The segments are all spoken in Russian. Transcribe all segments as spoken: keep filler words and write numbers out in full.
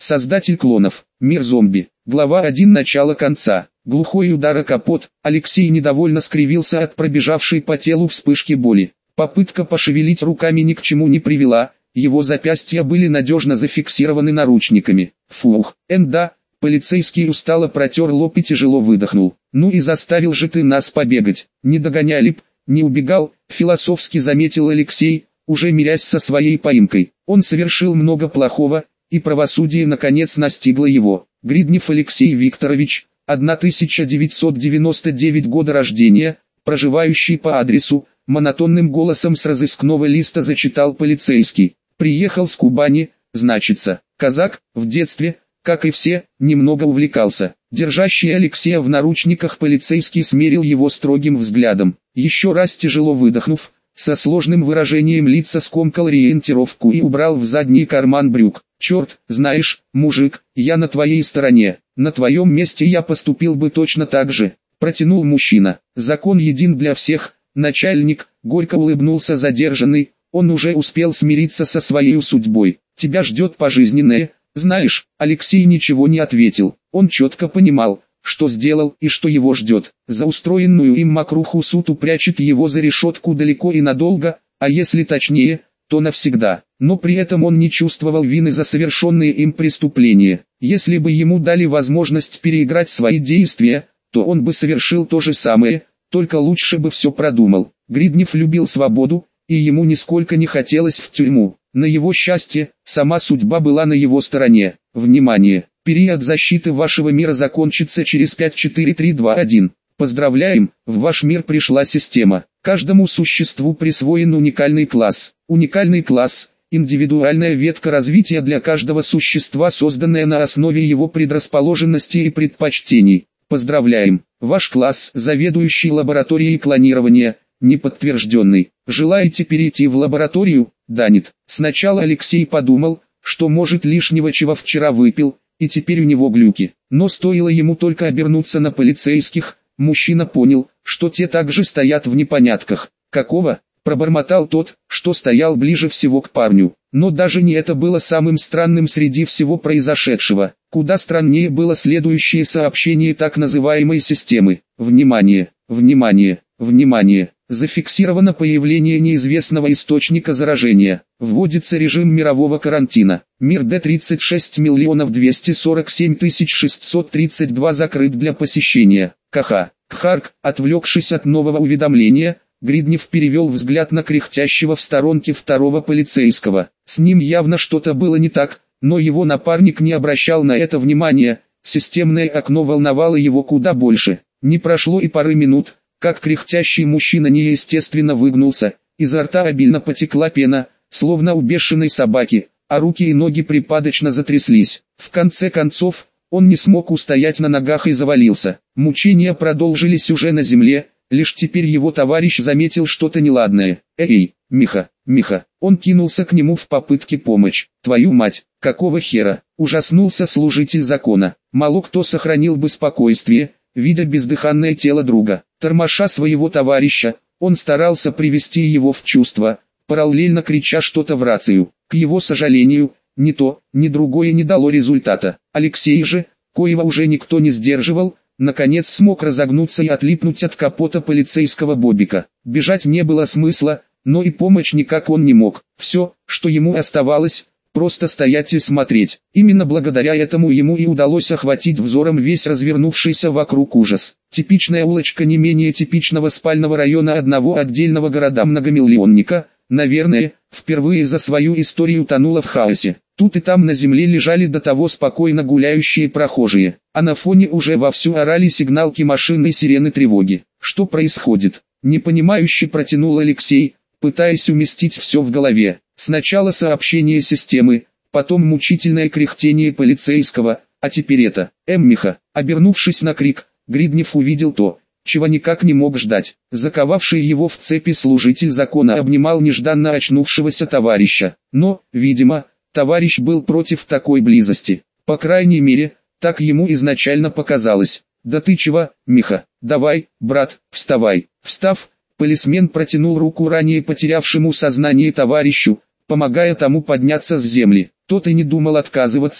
Создатель клонов. Мир зомби. Глава один. Начало конца. Глухой удар о капот. Алексей недовольно скривился от пробежавшей по телу вспышки боли. Попытка пошевелить руками ни к чему не привела. Его запястья были надежно зафиксированы наручниками. Фух, энда. Полицейский устало протер лоб и тяжело выдохнул. Ну и заставил же ты нас побегать. Не догоняли б, не убегал, философски заметил Алексей, уже мирясь со своей поимкой. Он совершил много плохого, и правосудие наконец настигло его. Гриднев Алексей Викторович, тысяча девятьсот девяносто девятого года рождения, проживающий по адресу, монотонным голосом с разыскного листа зачитал полицейский. Приехал с Кубани, значится, казак, в детстве, как и все, немного увлекался. Держащий Алексея в наручниках полицейский смерил его строгим взглядом. Еще раз тяжело выдохнув, со сложным выражением лица скомкал ориентировку и убрал в задний карман брюк. «Черт, знаешь, мужик, я на твоей стороне, на твоем месте я поступил бы точно так же», протянул мужчина. «Закон един для всех, начальник», горько улыбнулся задержанный, он уже успел смириться со своей судьбой. «Тебя ждет пожизненное». «Знаешь», Алексей ничего не ответил, он четко понимал, что сделал и что его ждет. За устроенную им мокруху суд упрячет его за решетку далеко и надолго, а если точнее, то навсегда. Но при этом он не чувствовал вины за совершенные им преступления. Если бы ему дали возможность переиграть свои действия, то он бы совершил то же самое, только лучше бы все продумал. Гриднев любил свободу, и ему нисколько не хотелось в тюрьму. На его счастье, сама судьба была на его стороне. Внимание! Период защиты вашего мира закончится через пять, четыре, три, два, один. Поздравляем, в ваш мир пришла система. Каждому существу присвоен уникальный класс. Уникальный класс – индивидуальная ветка развития для каждого существа, созданная на основе его предрасположенности и предпочтений. Поздравляем, ваш класс – заведующий лабораторией клонирования, неподтвержденный. Желаете перейти в лабораторию? Да нет. Сначала Алексей подумал, что может лишнего чего вчера выпил, и теперь у него глюки. Но стоило ему только обернуться на полицейских, мужчина понял, что те также стоят в непонятках. «Какого?» – пробормотал тот, что стоял ближе всего к парню. Но даже не это было самым странным среди всего произошедшего. Куда страннее было следующее сообщение так называемой системы. «Внимание! Внимание! Внимание! Зафиксировано появление неизвестного источника заражения. Вводится режим мирового карантина. Мир Д тридцать шесть миллионов двести сорок семь тысяч шестьсот тридцать два закрыт для посещения. Каха. Кхарк, отвлекшись от нового уведомления, Гриднев перевел взгляд на кряхтящего в сторонке второго полицейского. С ним явно что-то было не так, но его напарник не обращал на это внимания, системное окно волновало его куда больше. Не прошло и пары минут, как кряхтящий мужчина неестественно выгнулся, изо рта обильно потекла пена, словно у бешеной собаки, а руки и ноги припадочно затряслись. В конце концов, он не смог устоять на ногах и завалился. Мучения продолжились уже на земле, лишь теперь его товарищ заметил что-то неладное. «Эй, Миха, Миха!» Он кинулся к нему в попытке помочь. «Твою мать, какого хера?» Ужаснулся служитель закона. Мало кто сохранил бы спокойствие, видя бездыханное тело друга. Тормоша своего товарища, он старался привести его в чувство, параллельно крича что-то в рацию. К его сожалению, ни то, ни другое не дало результата. Алексей же, коего уже никто не сдерживал, наконец смог разогнуться и отлипнуть от капота полицейского бобика. Бежать не было смысла, но и помочь никак он не мог. Все, что ему оставалось, просто стоять и смотреть. Именно благодаря этому ему и удалось охватить взором весь развернувшийся вокруг ужас. Типичная улочка не менее типичного спального района одного отдельного города-многомиллионника, наверное, впервые за свою историю тонула в хаосе. Тут и там на земле лежали до того спокойно гуляющие прохожие, а на фоне уже вовсю орали сигналки машин и сирены тревоги. Что происходит? Непонимающе протянул Алексей, пытаясь уместить все в голове. Сначала сообщение системы, потом мучительное кряхтение полицейского, а теперь это. Эммиха, обернувшись на крик, Гриднев увидел то, чего никак не мог ждать. Заковавший его в цепи служитель закона обнимал нежданно очнувшегося товарища. Но, видимо, товарищ был против такой близости. По крайней мере, так ему изначально показалось. «Да ты чего, Миха? Давай, брат, вставай». Встав, полисмен протянул руку ранее потерявшему сознание товарищу, помогая тому подняться с земли. Тот и не думал отказываться,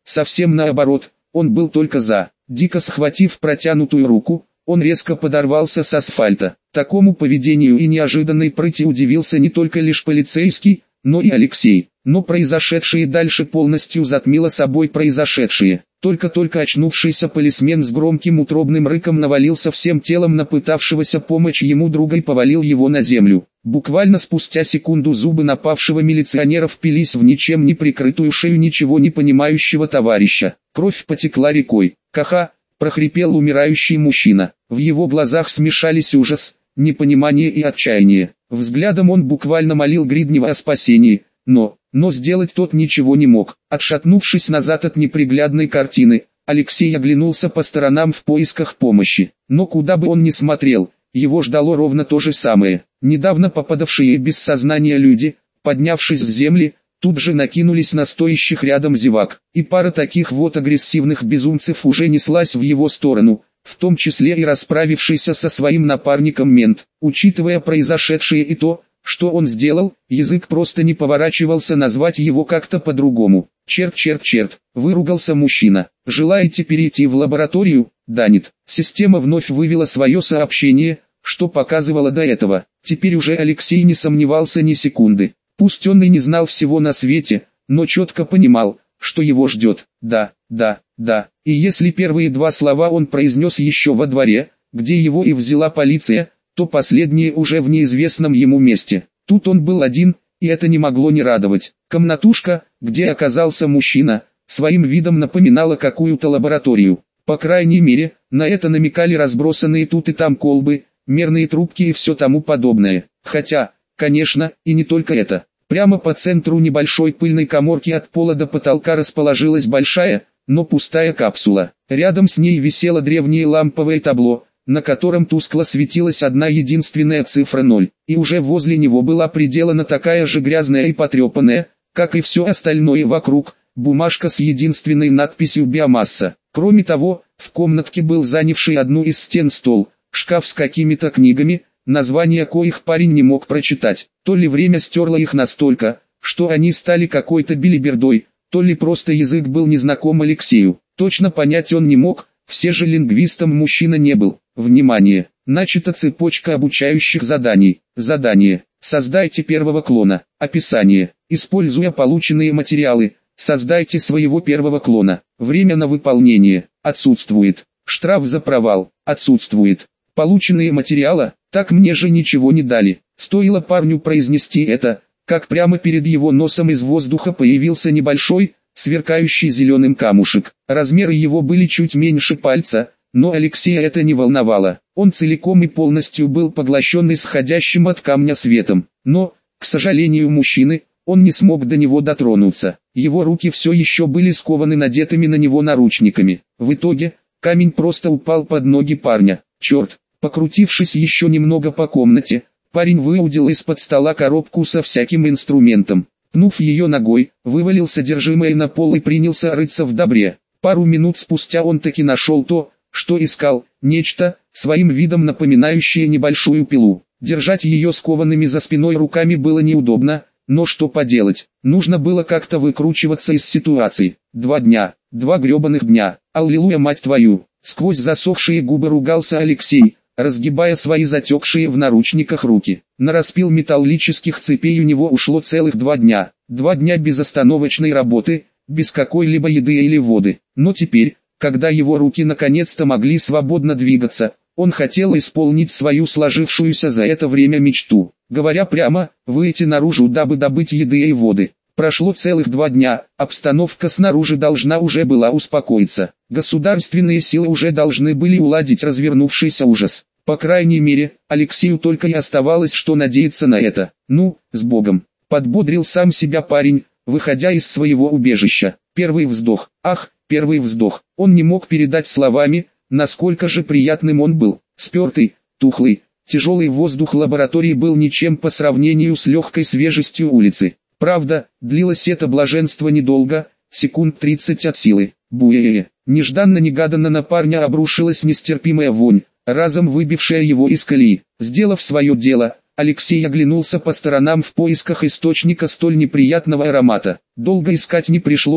совсем наоборот, он был только за. Дико схватив протянутую руку, он резко подорвался с асфальта. Такому поведению и неожиданной прыти удивился не только лишь полицейский, но и Алексей. Но произошедшее дальше полностью затмило собой произошедшее. Только-только очнувшийся полисмен с громким утробным рыком навалился всем телом на пытавшегося помочь ему друга и повалил его на землю. Буквально спустя секунду зубы напавшего милиционера впились в ничем не прикрытую шею ничего не понимающего товарища. Кровь потекла рекой. «Ха-ха!» – прохрипел умирающий мужчина. В его глазах смешались ужас, непонимание и отчаяние. Взглядом он буквально молил Гриднева о спасении, но, но сделать тот ничего не мог. Отшатнувшись назад от неприглядной картины, Алексей оглянулся по сторонам в поисках помощи. Но куда бы он ни смотрел, его ждало ровно то же самое. Недавно попадавшие без сознания люди, поднявшись с земли, тут же накинулись на стоящих рядом зевак, и пара таких вот агрессивных безумцев уже неслась в его сторону, в том числе и расправившийся со своим напарником мент. Учитывая произошедшее и то, что он сделал, язык просто не поворачивался назвать его как-то по-другому. «Черт, черт, черт!» – выругался мужчина. «Желаете перейти в лабораторию, Данит?» Система вновь вывела свое сообщение, что показывало до этого. Теперь уже Алексей не сомневался ни секунды. Пусть он и не знал всего на свете, но четко понимал, что его ждет. Да, да, да. И если первые два слова он произнес еще во дворе, где его и взяла полиция, то последние уже в неизвестном ему месте. Тут он был один, и это не могло не радовать. Комнатушка, где оказался мужчина, своим видом напоминала какую-то лабораторию. По крайней мере, на это намекали разбросанные тут и там колбы, мерные трубки и все тому подобное. Хотя, конечно, и не только это. Прямо по центру небольшой пыльной каморки от пола до потолка расположилась большая, но пустая капсула. Рядом с ней висело древнее ламповое табло, на котором тускло светилась одна единственная цифра ноль, и уже возле него была приделана такая же грязная и потрепанная, как и все остальное вокруг, бумажка с единственной надписью «Биомасса». Кроме того, в комнатке был занявший одну из стен стол, шкаф с какими-то книгами, названия коих парень не мог прочитать. То ли время стерло их настолько, что они стали какой-то билибердой, то ли просто язык был незнаком Алексею. Точно понять он не мог, все же лингвистом мужчина не был. Внимание! Начата цепочка обучающих заданий. Задание. Создайте первого клона. Описание. Используя полученные материалы, создайте своего первого клона. Время на выполнение. Отсутствует. Штраф за провал. Отсутствует. Полученные материалы, так мне же ничего не дали. Стоило парню произнести это, как прямо перед его носом из воздуха появился небольшой, сверкающий зеленым камушек. Размеры его были чуть меньше пальца, но Алексея это не волновало. Он целиком и полностью был поглощен исходящим от камня светом. Но, к сожалению мужчины, он не смог до него дотронуться. Его руки все еще были скованы надетыми на него наручниками. В итоге, камень просто упал под ноги парня. Черт! Покрутившись еще немного по комнате, парень выудил из-под стола коробку со всяким инструментом. Пнув ее ногой, вывалил содержимое на пол и принялся рыться в добре. Пару минут спустя он таки нашел то, что искал, нечто, своим видом напоминающее небольшую пилу. Держать ее скованными за спиной руками было неудобно, но что поделать, нужно было как-то выкручиваться из ситуации. Два дня, два гребаных дня, аллилуйя мать твою, сквозь засохшие губы ругался Алексей, разгибая свои затекшие в наручниках руки. На распил металлических цепей у него ушло целых два дня. Два дня безостановочной работы, без какой-либо еды или воды. Но теперь, когда его руки наконец-то могли свободно двигаться, он хотел исполнить свою сложившуюся за это время мечту. Говоря прямо, выйти наружу, дабы добыть еды и воды. Прошло целых два дня, обстановка снаружи должна уже была успокоиться. Государственные силы уже должны были уладить развернувшийся ужас. По крайней мере, Алексею только и оставалось что надеяться на это. Ну, с Богом. Подбодрил сам себя парень, выходя из своего убежища. Первый вздох. Ах, первый вздох. Он не мог передать словами, насколько же приятным он был. Спертый, тухлый, тяжелый воздух лаборатории был ничем по сравнению с легкой свежестью улицы. Правда, длилось это блаженство недолго, секунд тридцать от силы. Буе-е-е. Нежданно-негаданно на парня обрушилась нестерпимая вонь, разом выбившая его из колеи. Сделав свое дело, Алексей оглянулся по сторонам в поисках источника столь неприятного аромата. Долго искать не пришлось,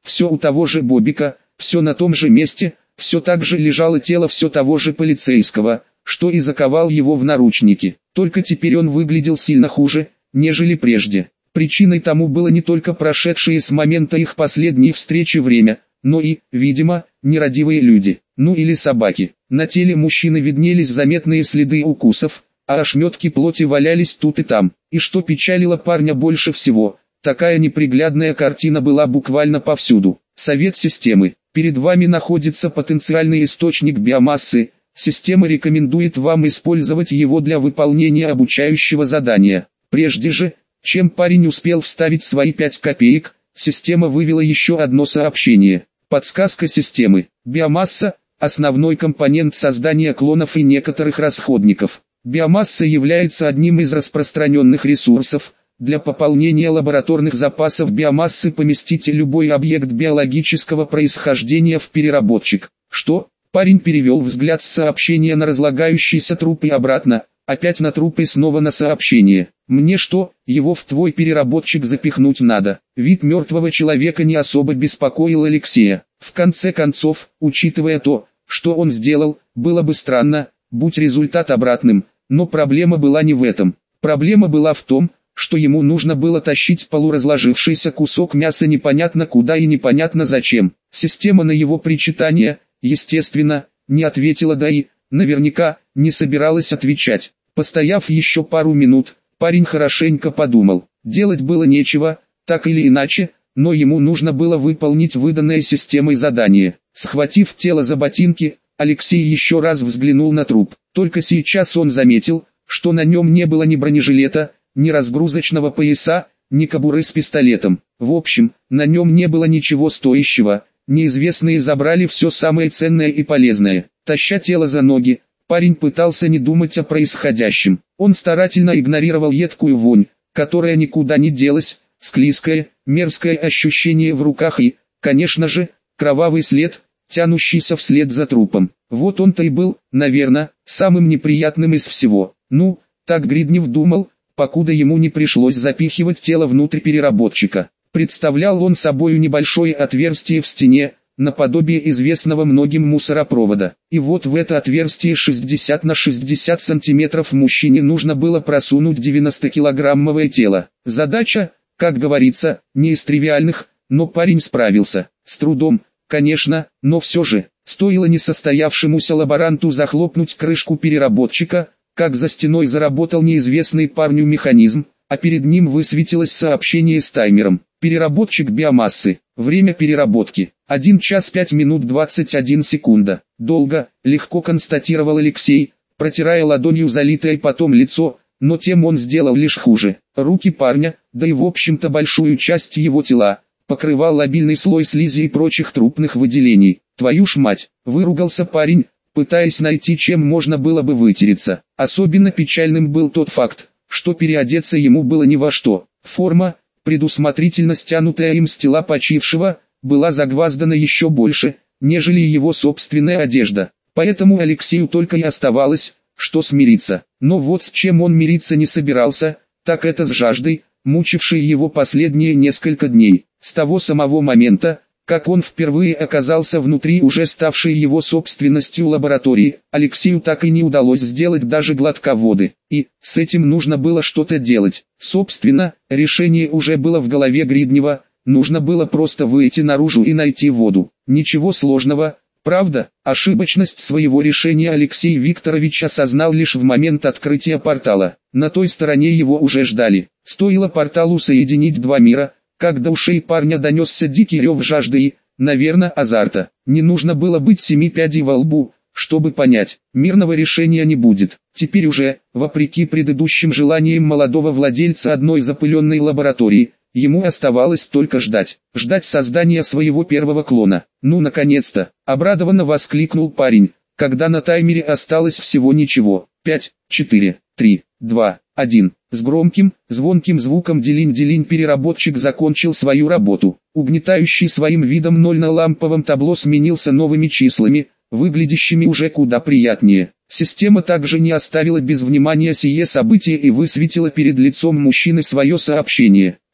все у того же Бобика, все на том же месте, все так же лежало тело все того же полицейского, что и заковал его в наручники. Только теперь он выглядел сильно хуже, нежели прежде. Причиной тому было не только прошедшее с момента их последней встречи время, но и, видимо, нерадивые люди, ну или собаки. На теле мужчины виднелись заметные следы укусов, а ошметки плоти валялись тут и там. И что печалило парня больше всего, такая неприглядная картина была буквально повсюду. Совет системы. Перед вами находится потенциальный источник биомассы. Система рекомендует вам использовать его для выполнения обучающего задания. Прежде же, чем парень успел вставить свои пять копеек, система вывела еще одно сообщение. Подсказка системы. Биомасса – основной компонент создания клонов и некоторых расходников. Биомасса является одним из распространенных ресурсов. Для пополнения лабораторных запасов биомассы поместите любой объект биологического происхождения в переработчик. Что? Парень перевел взгляд с сообщения на разлагающийся труп и обратно, опять на труп и снова на сообщение. Мне что, его в твой переработчик запихнуть надо? Вид мертвого человека не особо беспокоил Алексея. В конце концов, учитывая то, что он сделал, было бы странно, будь результат обратным, но проблема была не в этом. Проблема была в том, что ему нужно было тащить полуразложившийся кусок мяса непонятно куда и непонятно зачем. Система на его причитание, естественно, не ответила, да и, наверняка, не собиралась отвечать. Постояв еще пару минут, парень хорошенько подумал. Делать было нечего, так или иначе, но ему нужно было выполнить выданное системой задание. Схватив тело за ботинки, Алексей еще раз взглянул на труп. Только сейчас он заметил, что на нем не было ни бронежилета, ни разгрузочного пояса, ни кобуры с пистолетом. В общем, на нем не было ничего стоящего. Неизвестные забрали все самое ценное и полезное. Таща тело за ноги, парень пытался не думать о происходящем. Он старательно игнорировал едкую вонь, которая никуда не делась, склизкое, мерзкое ощущение в руках и, конечно же, кровавый след, тянущийся вслед за трупом. Вот он-то и был, наверное, самым неприятным из всего. Ну, так Гриднев думал, покуда ему не пришлось запихивать тело внутрь переработчика. Представлял он собою небольшое отверстие в стене, наподобие известного многим мусоропровода. И вот в это отверстие шестьдесят на шестьдесят сантиметров мужчине нужно было просунуть девяностокилограммовое тело. Задача, как говорится, не из тривиальных, но парень справился. С трудом, конечно, но все же, стоило несостоявшемуся лаборанту захлопнуть крышку переработчика, как за стеной заработал неизвестный парню механизм, а перед ним высветилось сообщение с таймером. Переработчик биомассы. Время переработки. один час пять минут двадцать одна секунда. Долго, легко констатировал Алексей, протирая ладонью залитое потом лицо, но тем он сделал лишь хуже. Руки парня, да и в общем-то большую часть его тела, покрывал лобильный слой слизи и прочих трупных выделений. Твою ж мать, выругался парень, пытаясь найти чем можно было бы вытереться. Особенно печальным был тот факт, что переодеться ему было ни во что. Форма, предусмотрительно стянутая им с тела почившего, была загваздана еще больше, нежели его собственная одежда. Поэтому Алексею только и оставалось, что смириться. Но вот с чем он мириться не собирался, так это с жаждой, мучившей его последние несколько дней. С того самого момента, как он впервые оказался внутри уже ставшей его собственностью лаборатории, Алексею так и не удалось сделать даже глотка воды. И, с этим нужно было что-то делать. Собственно, решение уже было в голове Гриднева, нужно было просто выйти наружу и найти воду. Ничего сложного, правда, ошибочность своего решения Алексей Викторович осознал лишь в момент открытия портала. На той стороне его уже ждали. Стоило порталу соединить два мира, как до ушей парня донесся дикий рев жажды и, наверное, азарта. Не нужно было быть семи пядей во лбу, чтобы понять, мирного решения не будет. Теперь уже, вопреки предыдущим желаниям молодого владельца одной запыленной лаборатории, ему оставалось только ждать. Ждать создания своего первого клона. Ну наконец-то, обрадованно воскликнул парень, когда на таймере осталось всего ничего. пять, четыре, три, два, один. С громким, звонким звуком делинь-делинь переработчик закончил свою работу. Угнетающий своим видом ноль на ламповом табло сменился новыми числами, выглядящими уже куда приятнее. Система также не оставила без внимания сие событие и высветила перед лицом мужчины свое сообщение.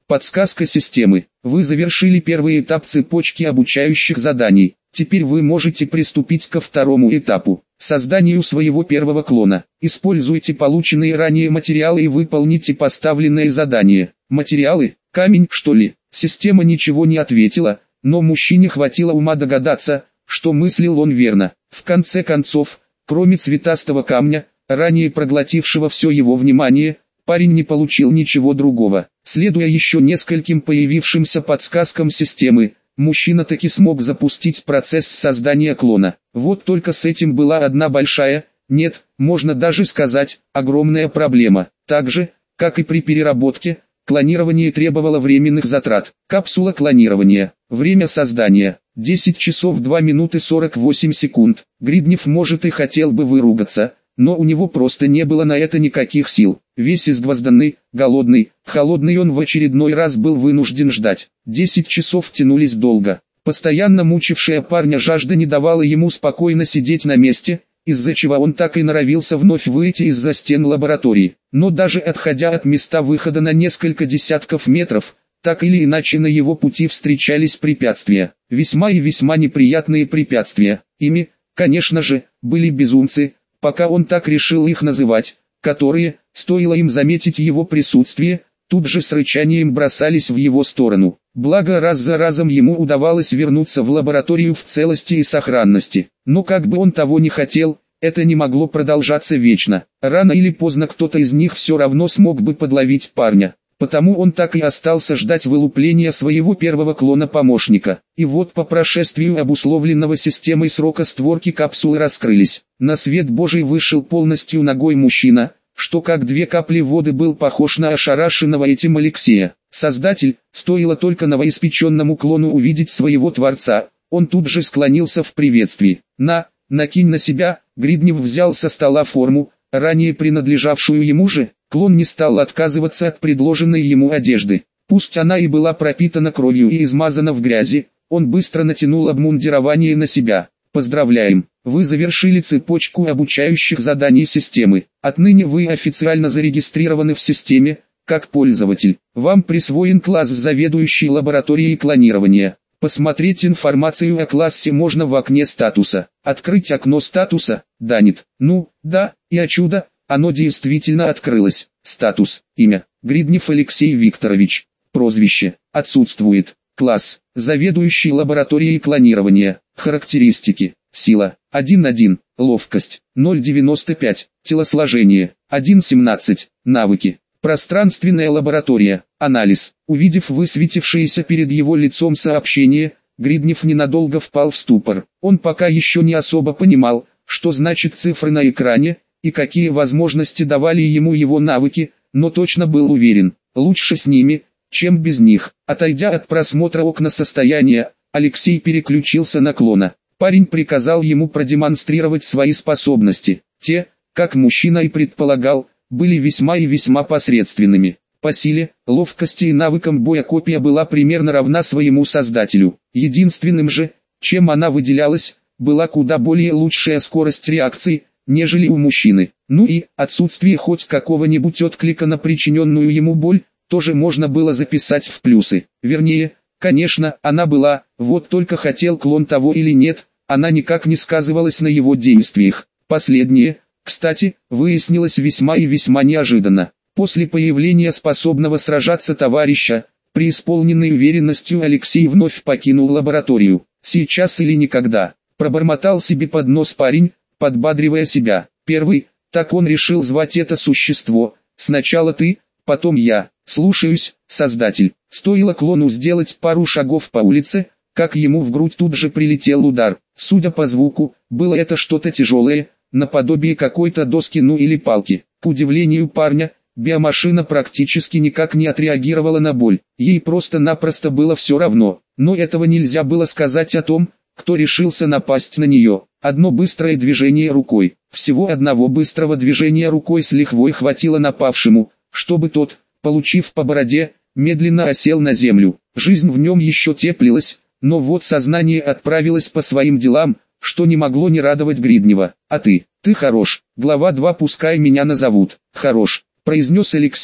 Подсказка системы. Вы завершили первый этап цепочки обучающих заданий. Теперь вы можете приступить ко второму этапу – созданию своего первого клона. Используйте полученные ранее материалы и выполните поставленные задания. Материалы? Камень, что ли? Система ничего не ответила, но мужчине хватило ума догадаться, что мыслил он верно. В конце концов, кроме цветастого камня, ранее проглотившего все его внимание, парень не получил ничего другого. Следуя еще нескольким появившимся подсказкам системы, мужчина таки смог запустить процесс создания клона. Вот только с этим была одна большая, нет, можно даже сказать, огромная проблема. Так же, как и при переработке, клонирование требовало временных затрат. Капсула клонирования. Время создания. десять часов два минуты сорок восемь секунд. Гриднев может и хотел бы выругаться, но у него просто не было на это никаких сил. Весь изгвозданный, голодный, холодный он в очередной раз был вынужден ждать. Десять часов тянулись долго. Постоянно мучившая парня жажда не давала ему спокойно сидеть на месте, из-за чего он так и норовился вновь выйти из-за стен лаборатории. Но даже отходя от места выхода на несколько десятков метров, так или иначе на его пути встречались препятствия. Весьма и весьма неприятные препятствия. Ими, конечно же, были безумцы, пока он так решил их называть, которые, стоило им заметить его присутствие, тут же с рычанием бросались в его сторону. Благо раз за разом ему удавалось вернуться в лабораторию в целости и сохранности. Но как бы он того не хотел, это не могло продолжаться вечно. Рано или поздно кто-то из них все равно смог бы подловить парня. Потому он так и остался ждать вылупления своего первого клона-помощника. И вот по прошествию обусловленного системой срока створки капсулы раскрылись. На свет Божий вышел полностью нагой мужчина, что как две капли воды был похож на ошарашенного этим Алексея. Создатель, стоило только новоиспеченному клону увидеть своего творца, он тут же склонился в приветствии. «На, накинь на себя», Гриднев взял со стола форму, ранее принадлежавшую ему же. Клон не стал отказываться от предложенной ему одежды. Пусть она и была пропитана кровью и измазана в грязи, он быстро натянул обмундирование на себя. Поздравляем, вы завершили цепочку обучающих заданий системы. Отныне вы официально зарегистрированы в системе, как пользователь. Вам присвоен класс заведующий лабораторией клонирования. Посмотреть информацию о классе можно в окне статуса. Открыть окно статуса? Да нет. Ну, да, и о чудо. Оно действительно открылось. Статус. Имя. Гриднев Алексей Викторович. Прозвище. Отсутствует. Класс. Заведующий лабораторией клонирования. Характеристики. Сила. один один. Ловкость. ноль девяносто пять. Телосложение. один семнадцать. Навыки. Пространственная лаборатория. Анализ. Увидев высветившееся перед его лицом сообщение, Гриднев ненадолго впал в ступор. Он пока еще не особо понимал, что значит цифры на экране, и какие возможности давали ему его навыки, но точно был уверен, лучше с ними, чем без них. Отойдя от просмотра окна состояния, Алексей переключился на клона. Парень приказал ему продемонстрировать свои способности. Те, как мужчина и предполагал, были весьма и весьма посредственными. По силе, ловкости и навыкам боя копия была примерно равна своему создателю. Единственным же, чем она выделялась, была куда более лучшая скорость реакции, нежели у мужчины. Ну и отсутствие хоть какого-нибудь отклика на причиненную ему боль, тоже можно было записать в плюсы. Вернее, конечно, она была, вот только хотел клон того или нет, она никак не сказывалась на его действиях. Последнее, кстати, выяснилось весьма и весьма неожиданно. После появления способного сражаться товарища, преисполненный уверенностью Алексей вновь покинул лабораторию. Сейчас или никогда, пробормотал себе под нос парень, подбадривая себя. Первый, так он решил звать это существо, сначала ты, потом я. Слушаюсь, создатель. Стоило клону сделать пару шагов по улице, как ему в грудь тут же прилетел удар. Судя по звуку, было это что-то тяжелое, наподобие какой-то доски ну или палки. К удивлению парня, биомашина практически никак не отреагировала на боль. Ей просто-напросто было все равно. Но этого нельзя было сказать о том, кто решился напасть на нее. Одно быстрое движение рукой. Всего одного быстрого движения рукой с лихвой хватило напавшему, чтобы тот, получив по бороде, медленно осел на землю. Жизнь в нем еще теплилась, но вот сознание отправилось по своим делам, что не могло не радовать Гриднева. «А ты, ты хорош, глава два пускай меня назовут». «Хорош», произнес Алексей,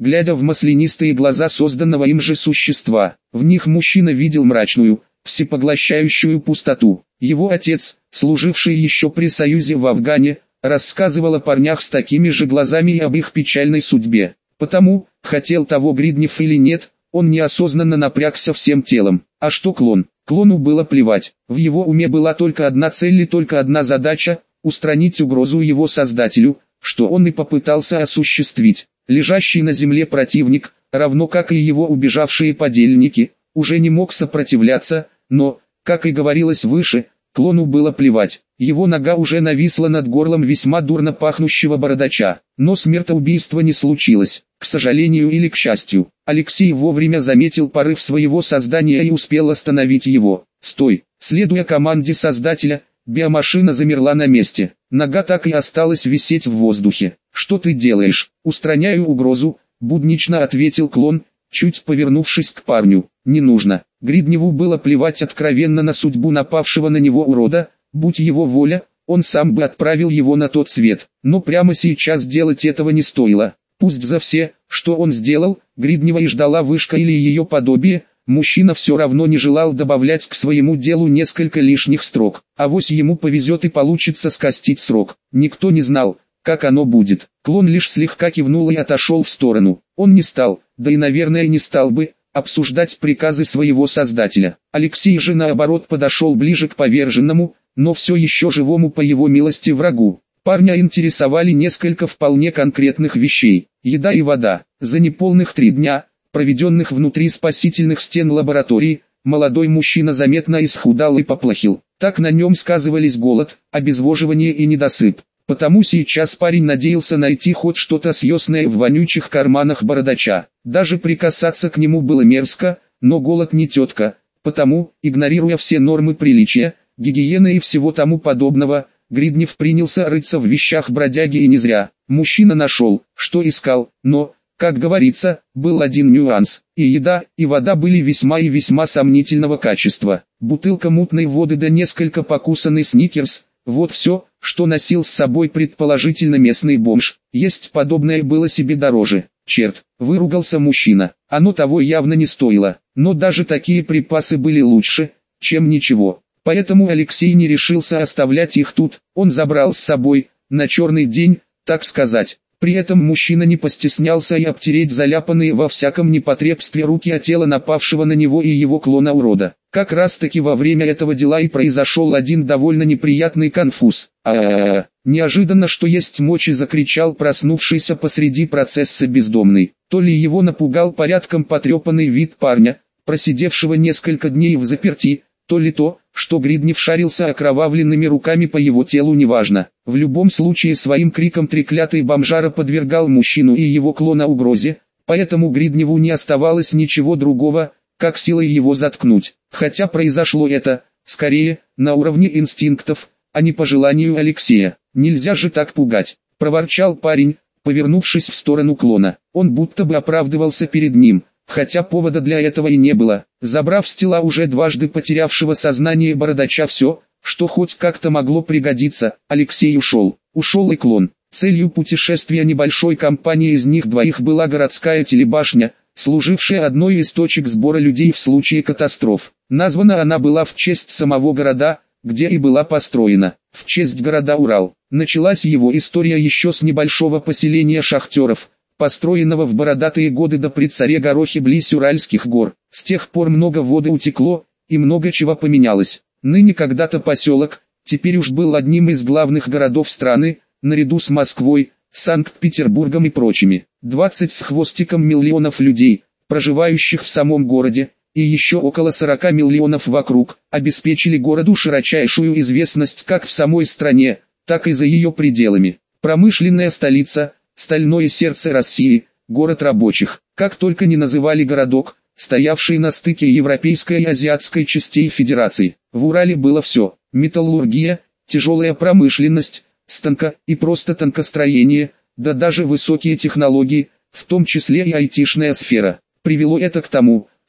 глядя в маслянистые глаза созданного им же существа. В них мужчина видел мрачную, всепоглощающую пустоту. Его отец, служивший еще при Союзе в Афгане, рассказывал о парнях с такими же глазами и об их печальной судьбе. Потому, хотел того Гриднев или нет, он неосознанно напрягся всем телом. А что клон? Клону было плевать. В его уме была только одна цель и только одна задача – устранить угрозу его создателю, что он и попытался осуществить. Лежащий на земле противник, равно как и его убежавшие подельники, уже не мог сопротивляться, но, как и говорилось выше, клону было плевать. Его нога уже нависла над горлом весьма дурно пахнущего бородача, но смертоубийства не случилось. К сожалению или к счастью, Алексей вовремя заметил порыв своего создания и успел остановить его. «Стой!» Следуя команде создателя, биомашина замерла на месте. Нога так и осталась висеть в воздухе. «Что ты делаешь?» «Устраняю угрозу», — буднично ответил клон, чуть повернувшись к парню. «Не нужно». Гридневу было плевать откровенно на судьбу напавшего на него урода, будь его воля, он сам бы отправил его на тот свет. Но прямо сейчас делать этого не стоило. Пусть за все, что он сделал, Гриднева и ждала вышка или ее подобие, мужчина все равно не желал добавлять к своему делу несколько лишних строк. Авось ему повезет и получится скостить срок. Никто не знал, как оно будет. Клон лишь слегка кивнул и отошел в сторону. Он не стал, да и наверное не стал бы, обсуждать приказы своего создателя. Алексей же наоборот подошел ближе к поверженному, но все еще живому по его милости врагу. Парня интересовали несколько вполне конкретных вещей. Еда и вода. За неполных три дня, проведенных внутри спасительных стен лаборатории, молодой мужчина заметно исхудал и поплохел. Так на нем сказывались голод, обезвоживание и недосып. Потому сейчас парень надеялся найти хоть что-то съестное в вонючих карманах бородача. Даже прикасаться к нему было мерзко, но голод не тетка. Потому, игнорируя все нормы приличия, гигиены и всего тому подобного, Гриднев принялся рыться в вещах бродяги и не зря. Мужчина нашел, что искал, но, как говорится, был один нюанс. И еда, и вода были весьма и весьма сомнительного качества. Бутылка мутной воды да несколько покусанный сникерс – вот все, что носил с собой предположительно местный бомж. Есть подобное было себе дороже. Черт, выругался мужчина, оно того явно не стоило. Но даже такие припасы были лучше, чем ничего. Поэтому Алексей не решился оставлять их тут, он забрал с собой, на черный день, так сказать. При этом мужчина не постеснялся и обтереть заляпанные во всяком непотребстве руки от тела напавшего на него и его клона-урода. Как раз таки во время этого дела и произошел один довольно неприятный конфуз. А-а-а! Неожиданно, что есть мочи, закричал проснувшийся посреди процесса бездомный. То ли его напугал порядком потрепанный вид парня, просидевшего несколько дней в заперти, то ли то, что Гриднев шарился окровавленными руками по его телу, неважно. В любом случае своим криком треклятый бомжара подвергал мужчину и его клона угрозе, поэтому Гридневу не оставалось ничего другого, как силой его заткнуть. Хотя произошло это, скорее, на уровне инстинктов, а не по желанию Алексея. «Нельзя же так пугать», — проворчал парень, повернувшись в сторону клона. Он будто бы оправдывался перед ним, хотя повода для этого и не было. Забрав с тела уже дважды потерявшего сознание бородача все, что хоть как-то могло пригодиться, Алексей ушел. Ушел и клон. Целью путешествия небольшой компании из них двоих была городская телебашня, служившая одной из точек сбора людей в случае катастроф. Названа она была в честь самого города, где и была построена. В честь города Урал. Началась его история еще с небольшого поселения шахтеров, построенного в бородатые годы до при царе Горохе близ Уральских гор. С тех пор много воды утекло, и много чего поменялось. Ныне когда-то поселок, теперь уж был одним из главных городов страны, наряду с Москвой, Санкт-Петербургом и прочими. двадцать с хвостиком миллионов людей, проживающих в самом городе, и еще около сорока миллионов вокруг, обеспечили городу широчайшую известность как в самой стране, так и за ее пределами. Промышленная столица, стальное сердце России, город рабочих. Как только не называли городок, стоявший на стыке европейской и азиатской частей Федерации. В Урале было все: металлургия, тяжелая промышленность, станка и просто танкостроение, да даже высокие технологии, в том числе и айтишная сфера. Привело это к тому,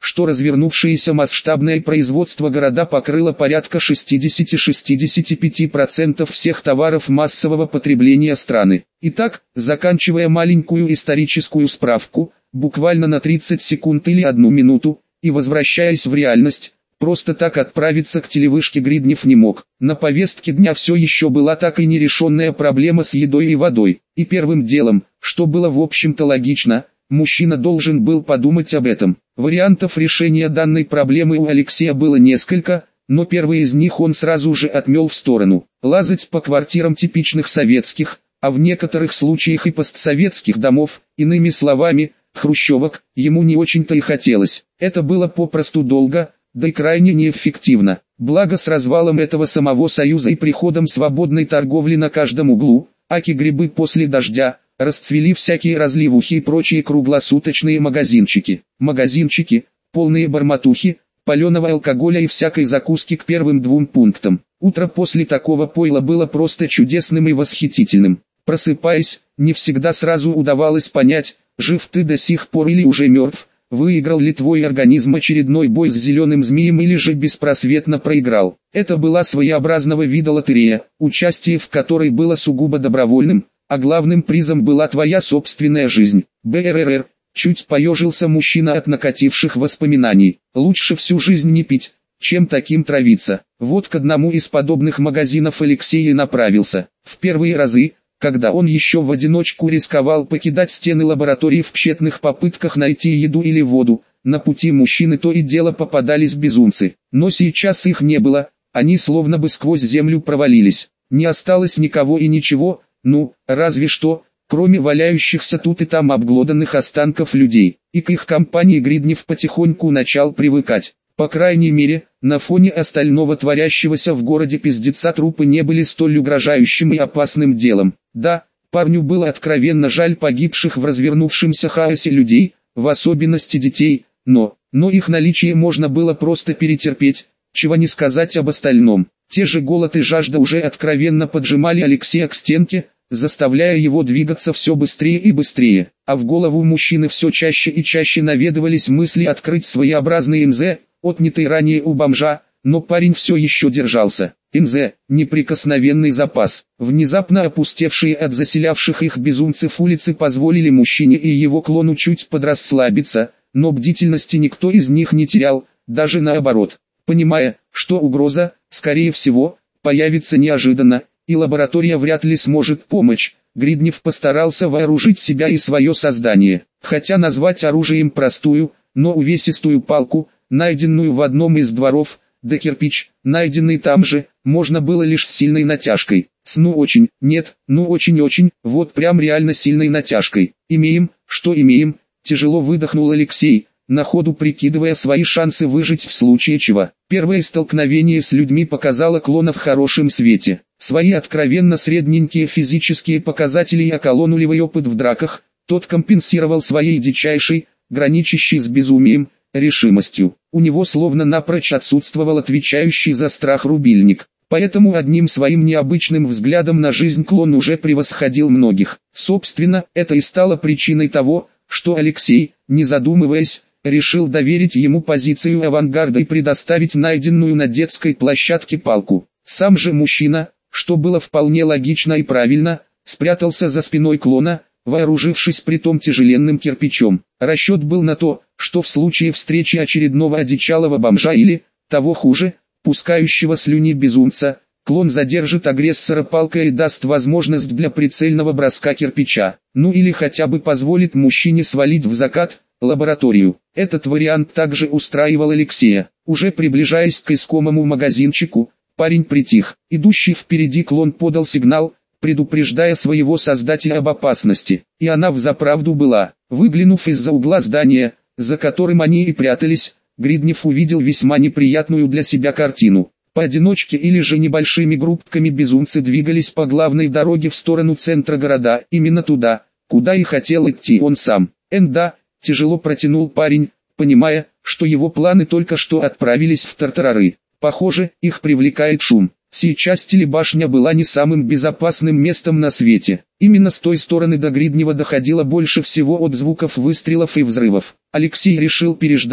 что развернувшееся масштабное производство города покрыло порядка шестьдесят-шестьдесят пять процентов всех товаров массового потребления страны. Итак, заканчивая маленькую историческую справку, буквально на тридцать секунд или одну минуту, и возвращаясь в реальность, просто так отправиться к телевышке Гриднев не мог. На повестке дня все еще была так и нерешенная проблема с едой и водой. И первым делом, что было в общем-то логично, мужчина должен был подумать об этом. Вариантов решения данной проблемы у Алексея было несколько, но первый из них он сразу же отмел в сторону. Лазать по квартирам типичных советских, а в некоторых случаях и постсоветских домов, иными словами, хрущевок, ему не очень-то и хотелось. Это было попросту долго, да и крайне неэффективно. Благо с развалом этого самого союза и приходом свободной торговли на каждом углу, аки-грибы после дождя, расцвели всякие разливухи и прочие круглосуточные магазинчики. Магазинчики, полные барматухи, паленого алкоголя и всякой закуски к первым двум пунктам. Утро после такого пойла было просто чудесным и восхитительным. Просыпаясь, не всегда сразу удавалось понять, жив ты до сих пор или уже мертв, выиграл ли твой организм очередной бой с зеленым змеем или же беспросветно проиграл. Это была своеобразного вида лотерея, участие в которой было сугубо добровольным, а главным призом была твоя собственная жизнь. БРРР, чуть поежился мужчина от накативших воспоминаний. Лучше всю жизнь не пить, чем таким травиться. Вот к одному из подобных магазинов Алексей и направился. В первые разы, когда он еще в одиночку рисковал покидать стены лаборатории в тщетных попытках найти еду или воду, на пути мужчины то и дело попадались безумцы. Но сейчас их не было, они словно бы сквозь землю провалились. Не осталось никого и ничего, ну, разве что, кроме валяющихся тут и там обглоданных останков людей. И к их компании Гриднев потихоньку начал привыкать. По крайней мере, на фоне остального творящегося в городе пиздеца трупы не были столь угрожающим и опасным делом. Да, парню было откровенно жаль погибших в развернувшемся хаосе людей, в особенности детей, но, но их наличие можно было просто перетерпеть, чего не сказать об остальном. Те же голод и жажда уже откровенно поджимали Алексея к стенке, заставляя его двигаться все быстрее и быстрее, а в голову мужчины все чаще и чаще наведывались мысли открыть своеобразный МЗ, отнятый ранее у бомжа, но парень все еще держался. МЗ, неприкосновенный запас. Внезапно опустевшие от заселявших их безумцев улицы позволили мужчине и его клону чуть подрасслабиться, но бдительности никто из них не терял, даже наоборот. Понимая, что угроза, скорее всего, появится неожиданно, и лаборатория вряд ли сможет помочь, Гриднев постарался вооружить себя и свое создание. Хотя назвать оружием простую, но увесистую палку, найденную в одном из дворов, да кирпич, найденный там же, можно было лишь с сильной натяжкой. С ну очень, нет, ну очень-очень, вот прям реально сильной натяжкой. Имеем, что имеем, тяжело выдохнул Алексей, на ходу прикидывая свои шансы выжить в случае чего. Первое столкновение с людьми показало клона в хорошем свете. Свои откровенно средненькие физические показатели и околонулевый опыт в драках, тот компенсировал своей дичайшей, граничащей с безумием, решимостью. У него словно напрочь отсутствовал отвечающий за страх рубильник. Поэтому одним своим необычным взглядом на жизнь клон уже превосходил многих. Собственно, это и стало причиной того, что Алексей, не задумываясь, решил доверить ему позицию авангарда и предоставить найденную на детской площадке палку. Сам же мужчина, что было вполне логично и правильно, спрятался за спиной клона, вооружившись притом тяжеленным кирпичом. Расчет был на то, что в случае встречи очередного одичалого бомжа или, того хуже, пускающего слюни безумца, клон задержит агрессора палкой и даст возможность для прицельного броска кирпича, ну или хотя бы позволит мужчине свалить в закат, лабораторию. Этот вариант также устраивал Алексея. Уже приближаясь к искомому магазинчику, парень притих. Идущий впереди клон подал сигнал, предупреждая своего создателя об опасности. И она взаправду была. Выглянув из-за угла здания, за которым они и прятались, Гриднев увидел весьма неприятную для себя картину. Поодиночке или же небольшими группками безумцы двигались по главной дороге в сторону центра города, именно туда, куда и хотел идти он сам. «Энда», тяжело протянул парень, понимая, что его планы только что отправились в тартарары. Похоже, их привлекает шум. Сейчас телебашня была не самым безопасным местом на свете. Именно с той стороны до Гриднева доходило больше всего от звуков выстрелов и взрывов. Алексей решил переждать,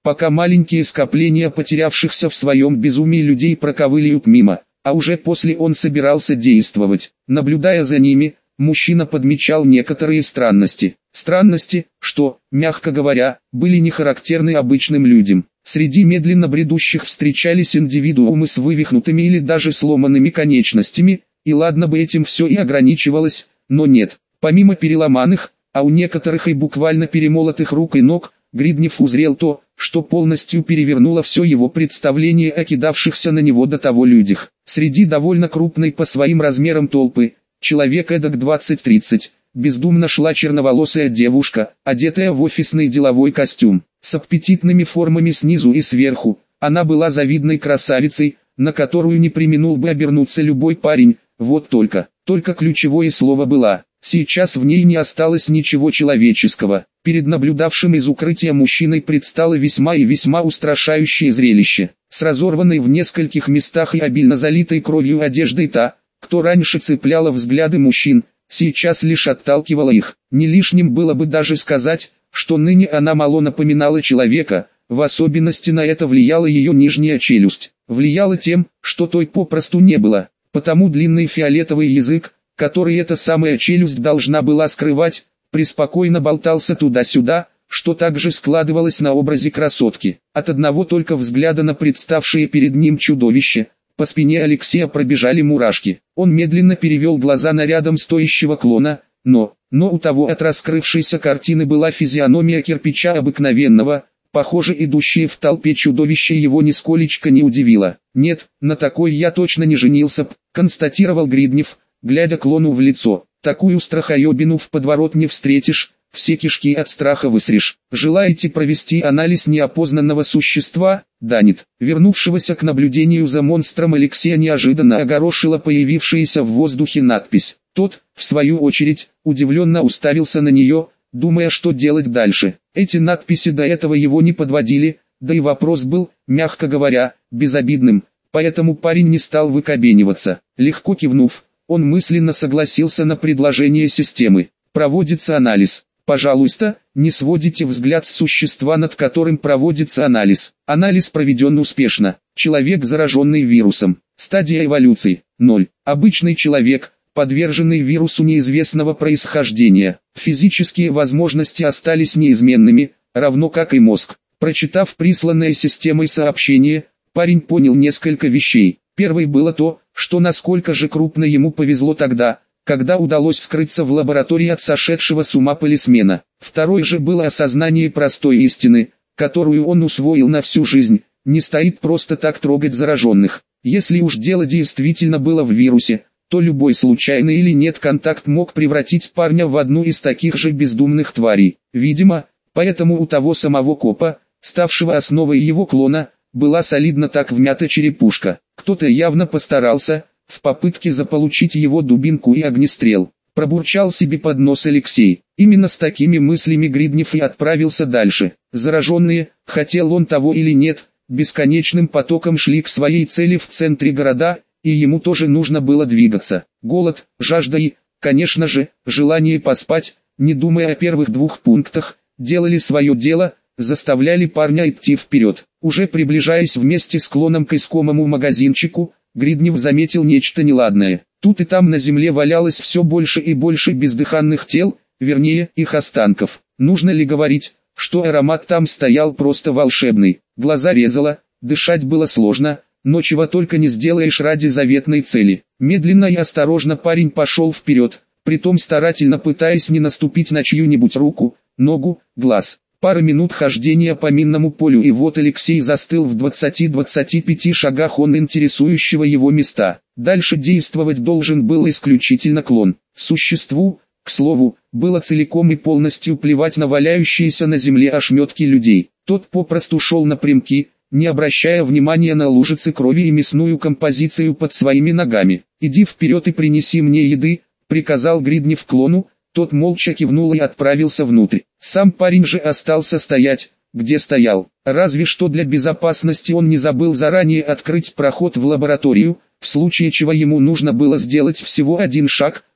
пока маленькие скопления потерявшихся в своем безумии людей проковыляют мимо, а уже после он собирался действовать. Наблюдая за ними, мужчина подмечал некоторые странности. Странности, что, мягко говоря, были не характерны обычным людям. Среди медленно бредущих встречались индивидуумы с вывихнутыми или даже сломанными конечностями, и ладно бы этим все и ограничивалось, но нет. Помимо переломанных, а у некоторых и буквально перемолотых рук и ног, Гриднев узрел то, что полностью перевернуло все его представление о кидавшихся на него до того людях. Среди довольно крупной по своим размерам толпы, человек эдак двадцать-тридцать, бездумно шла черноволосая девушка, одетая в офисный деловой костюм, с аппетитными формами снизу и сверху. Она была завидной красавицей, на которую не преминул бы обернуться любой парень, вот только, только ключевое слово «была». Сейчас в ней не осталось ничего человеческого. Перед наблюдавшим из укрытия мужчиной предстало весьма и весьма устрашающее зрелище. С разорванной в нескольких местах и обильно залитой кровью одеждой та, кто раньше цепляла взгляды мужчин, сейчас лишь отталкивала их. Не лишним было бы даже сказать, что ныне она мало напоминала человека, в особенности на это влияла ее нижняя челюсть. Влияла тем, что той попросту не было, потому длинный фиолетовый язык, который эта самая челюсть должна была скрывать, преспокойно болтался туда-сюда, что также складывалось на образе красотки. От одного только взгляда на представшее перед ним чудовище, по спине Алексея пробежали мурашки. Он медленно перевел глаза на рядом стоящего клона, но, но у того от раскрывшейся картины была физиономия кирпича обыкновенного, похоже, идущее в толпе чудовище его нисколечко не удивило. «Нет, на такой я точно не женился», — констатировал Гриднев, глядя клону в лицо. «Такую страхоебину в подворот не встретишь, все кишки от страха высрешь. Желаете провести анализ неопознанного существа?» Данит, вернувшегося к наблюдению за монстром Алексея, неожиданно огорошила появившаяся в воздухе надпись. Тот, в свою очередь, удивленно уставился на нее, думая, что делать дальше. Эти надписи до этого его не подводили, да и вопрос был, мягко говоря, безобидным, поэтому парень не стал выкобениваться. Легко кивнув, он мысленно согласился на предложение системы. Проводится анализ. Пожалуйста, не сводите взгляд с существа, над которым проводится анализ. Анализ проведен успешно. Человек, зараженный вирусом. Стадия эволюции – ноль. Обычный человек, подверженный вирусу неизвестного происхождения. Физические возможности остались неизменными, равно как и мозг. Прочитав присланное системой сообщение, парень понял несколько вещей. Первой было то, что насколько же крупно ему повезло тогда, когда удалось скрыться в лаборатории от сошедшего с ума полисмена. Второй же было осознание простой истины, которую он усвоил на всю жизнь: не стоит просто так трогать зараженных. Если уж дело действительно было в вирусе, то любой случайный или нет контакт мог превратить парня в одну из таких же бездумных тварей. Видимо, поэтому у того самого копа, ставшего основой его клона, была солидно так вмята черепушка. Кто-то явно постарался, в попытке заполучить его дубинку и огнестрел. Пробурчал себе под нос Алексей. Именно с такими мыслями Гриднев и отправился дальше. Зараженные, хотел он того или нет, бесконечным потоком шли к своей цели в центре города, и ему тоже нужно было двигаться. Голод, жажда и, конечно же, желание поспать, не думая о первых двух пунктах, делали свое дело, заставляли парня идти вперед. Уже приближаясь вместе с клоном к искомому магазинчику, Гриднев заметил нечто неладное. Тут и там на земле валялось все больше и больше бездыханных тел, вернее, их останков. Нужно ли говорить, что аромат там стоял просто волшебный? Глаза резало, дышать было сложно, но чего только не сделаешь ради заветной цели. Медленно и осторожно парень пошел вперед, притом старательно пытаясь не наступить на чью-нибудь руку, ногу, глаз. Пара минут хождения по минному полю, и вот Алексей застыл в двадцати-двадцати пяти шагах от интересующего его места. Дальше действовать должен был исключительно клон. Существу, к слову, было целиком и полностью плевать на валяющиеся на земле ошметки людей. Тот попросту шел напрямки, не обращая внимания на лужицы крови и мясную композицию под своими ногами. «Иди вперед и принеси мне еды», — приказал Гриднев клону. Тот молча кивнул и отправился внутрь. Сам парень же остался стоять, где стоял. Разве что для безопасности он не забыл заранее открыть проход в лабораторию, в случае чего ему нужно было сделать всего один шаг,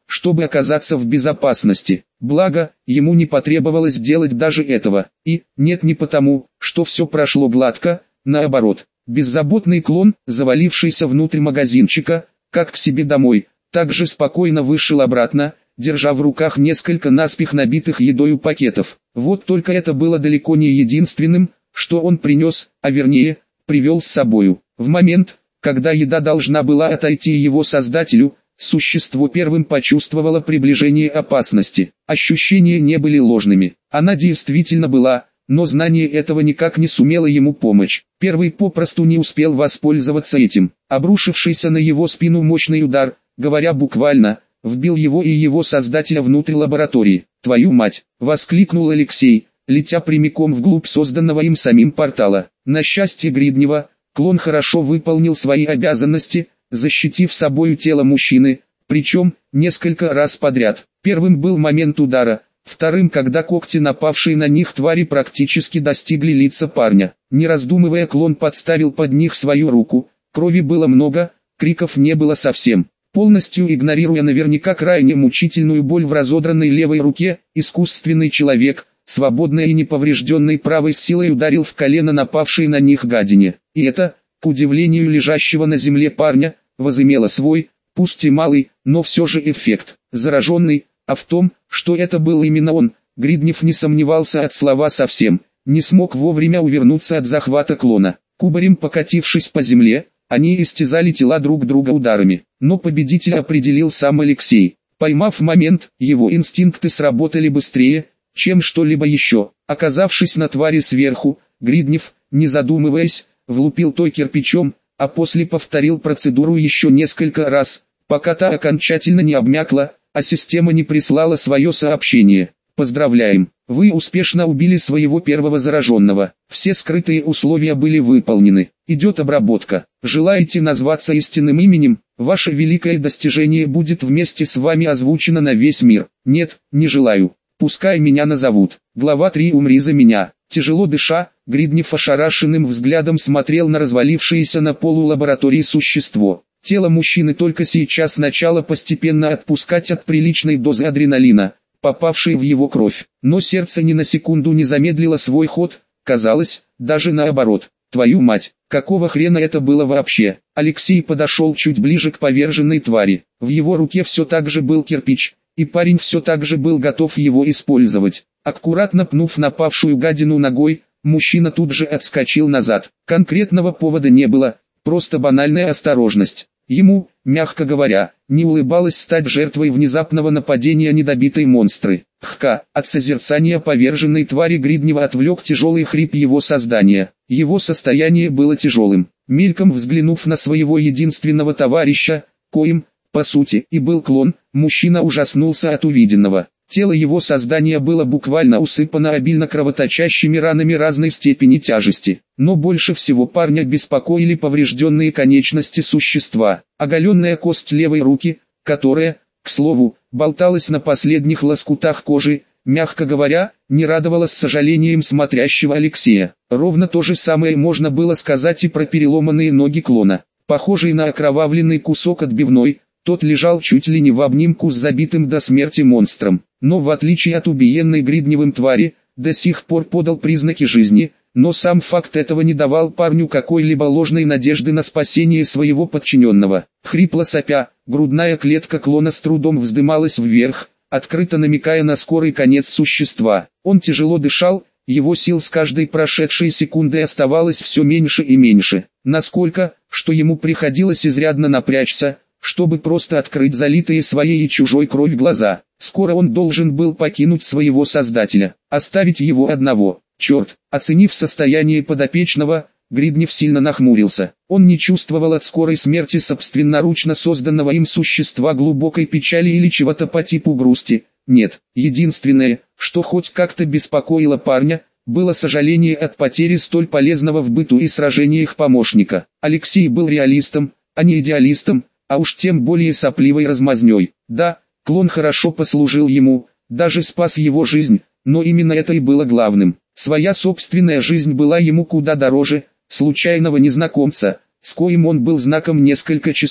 чтобы оказаться в безопасности. Благо, ему не потребовалось делать даже этого. И, нет, не потому, что все прошло гладко, наоборот. Беззаботный клон, завалившийся внутрь магазинчика, как к себе домой, также спокойно вышел обратно, держа в руках несколько наспех набитых едою пакетов. Вот только это было далеко не единственным, что он принес, а вернее, привел с собою. В момент, когда еда должна была отойти его создателю, существо первым почувствовало приближение опасности. Ощущения не были ложными. Она действительно была, но знание этого никак не сумело ему помочь. Первый попросту не успел воспользоваться этим. Обрушившийся на его спину мощный удар, говоря буквально, вбил его и его создателя внутрь лаборатории. «Твою мать!» — воскликнул Алексей, летя прямиком вглубь созданного им самим портала. На счастье Гриднева, клон хорошо выполнил свои обязанности, защитив собою тело мужчины, причем несколько раз подряд. Первым был момент удара, вторым, когда когти, напавшие на них твари, практически достигли лица парня. Не раздумывая, клон подставил под них свою руку. Крови было много, криков не было совсем. Полностью игнорируя наверняка крайне мучительную боль в разодранной левой руке, искусственный человек, свободной и неповрежденной правой силой ударил в колено напавшей на них гадине. И это, к удивлению лежащего на земле парня, возымело свой, пусть и малый, но все же эффект. Зараженный, а в том, что это был именно он, Гриднев не сомневался от слова совсем, не смог вовремя увернуться от захвата клона. Кубарем покатившись по земле, они истязали тела друг друга ударами, но победителя определил сам Алексей. Поймав момент, его инстинкты сработали быстрее, чем что-либо еще. Оказавшись на твари сверху, Гриднев, не задумываясь, влупил той кирпичом, а после повторил процедуру еще несколько раз, пока та окончательно не обмякла, а система не прислала свое сообщение. Поздравляем, вы успешно убили своего первого зараженного. Все скрытые условия были выполнены. Идет обработка. Желаете назваться истинным именем? Ваше великое достижение будет вместе с вами озвучено на весь мир. Нет, не желаю. Пускай меня назовут. Глава три. Умри за меня. Тяжело дыша, Гриднев ошарашенным взглядом смотрел на развалившееся на полу лаборатории существо. Тело мужчины только сейчас начало постепенно отпускать от приличной дозы адреналина, попавшей в его кровь. Но сердце ни на секунду не замедлило свой ход, казалось, даже наоборот. Твою мать, какого хрена это было вообще? Алексей подошел чуть ближе к поверженной твари. В его руке все так же был кирпич, и парень все так же был готов его использовать. Аккуратно пнув напавшую гадину ногой, мужчина тут же отскочил назад. Конкретного повода не было, просто банальная осторожность. Ему, мягко говоря, не улыбалось стать жертвой внезапного нападения недобитой монстры. Хка, от созерцания поверженной твари Гриднева отвлек тяжелый хрип его создания. Его состояние было тяжелым. Мельком взглянув на своего единственного товарища, коим, по сути, и был клон, мужчина ужаснулся от увиденного. Тело его создания было буквально усыпано обильно кровоточащими ранами разной степени тяжести. Но больше всего парня беспокоили поврежденные конечности существа. Оголенная кость левой руки, которая, к слову, болталась на последних лоскутах кожи, мягко говоря, не радовала с сожалением смотрящего Алексея. Ровно то же самое можно было сказать и про переломанные ноги клона. Похожий на окровавленный кусок отбивной, тот лежал чуть ли не в обнимку с забитым до смерти монстром. Но в отличие от убиенной Гридневым твари, до сих пор подал признаки жизни, но сам факт этого не давал парню какой-либо ложной надежды на спасение своего подчиненного. Хрипло сопя, грудная клетка клона с трудом вздымалась вверх, открыто намекая на скорый конец существа. Он тяжело дышал, его сил с каждой прошедшей секундой оставалось все меньше и меньше. Насколько, что ему приходилось изрядно напрячься, чтобы просто открыть залитые своей и чужой кровь глаза. Скоро он должен был покинуть своего создателя, оставить его одного. Черт, оценив состояние подопечного, Гриднев сильно нахмурился. Он не чувствовал от скорой смерти собственноручно созданного им существа глубокой печали или чего-то по типу грусти. Нет, единственное, что хоть как-то беспокоило парня, было сожаление от потери столь полезного в быту и сражениях помощника. Алексей был реалистом, а не идеалистом, а уж тем более сопливой размазней. Да, клон хорошо послужил ему, даже спас его жизнь, но именно это и было главным. Своя собственная жизнь была ему куда дороже случайного незнакомца, с коим он был знаком несколько часов.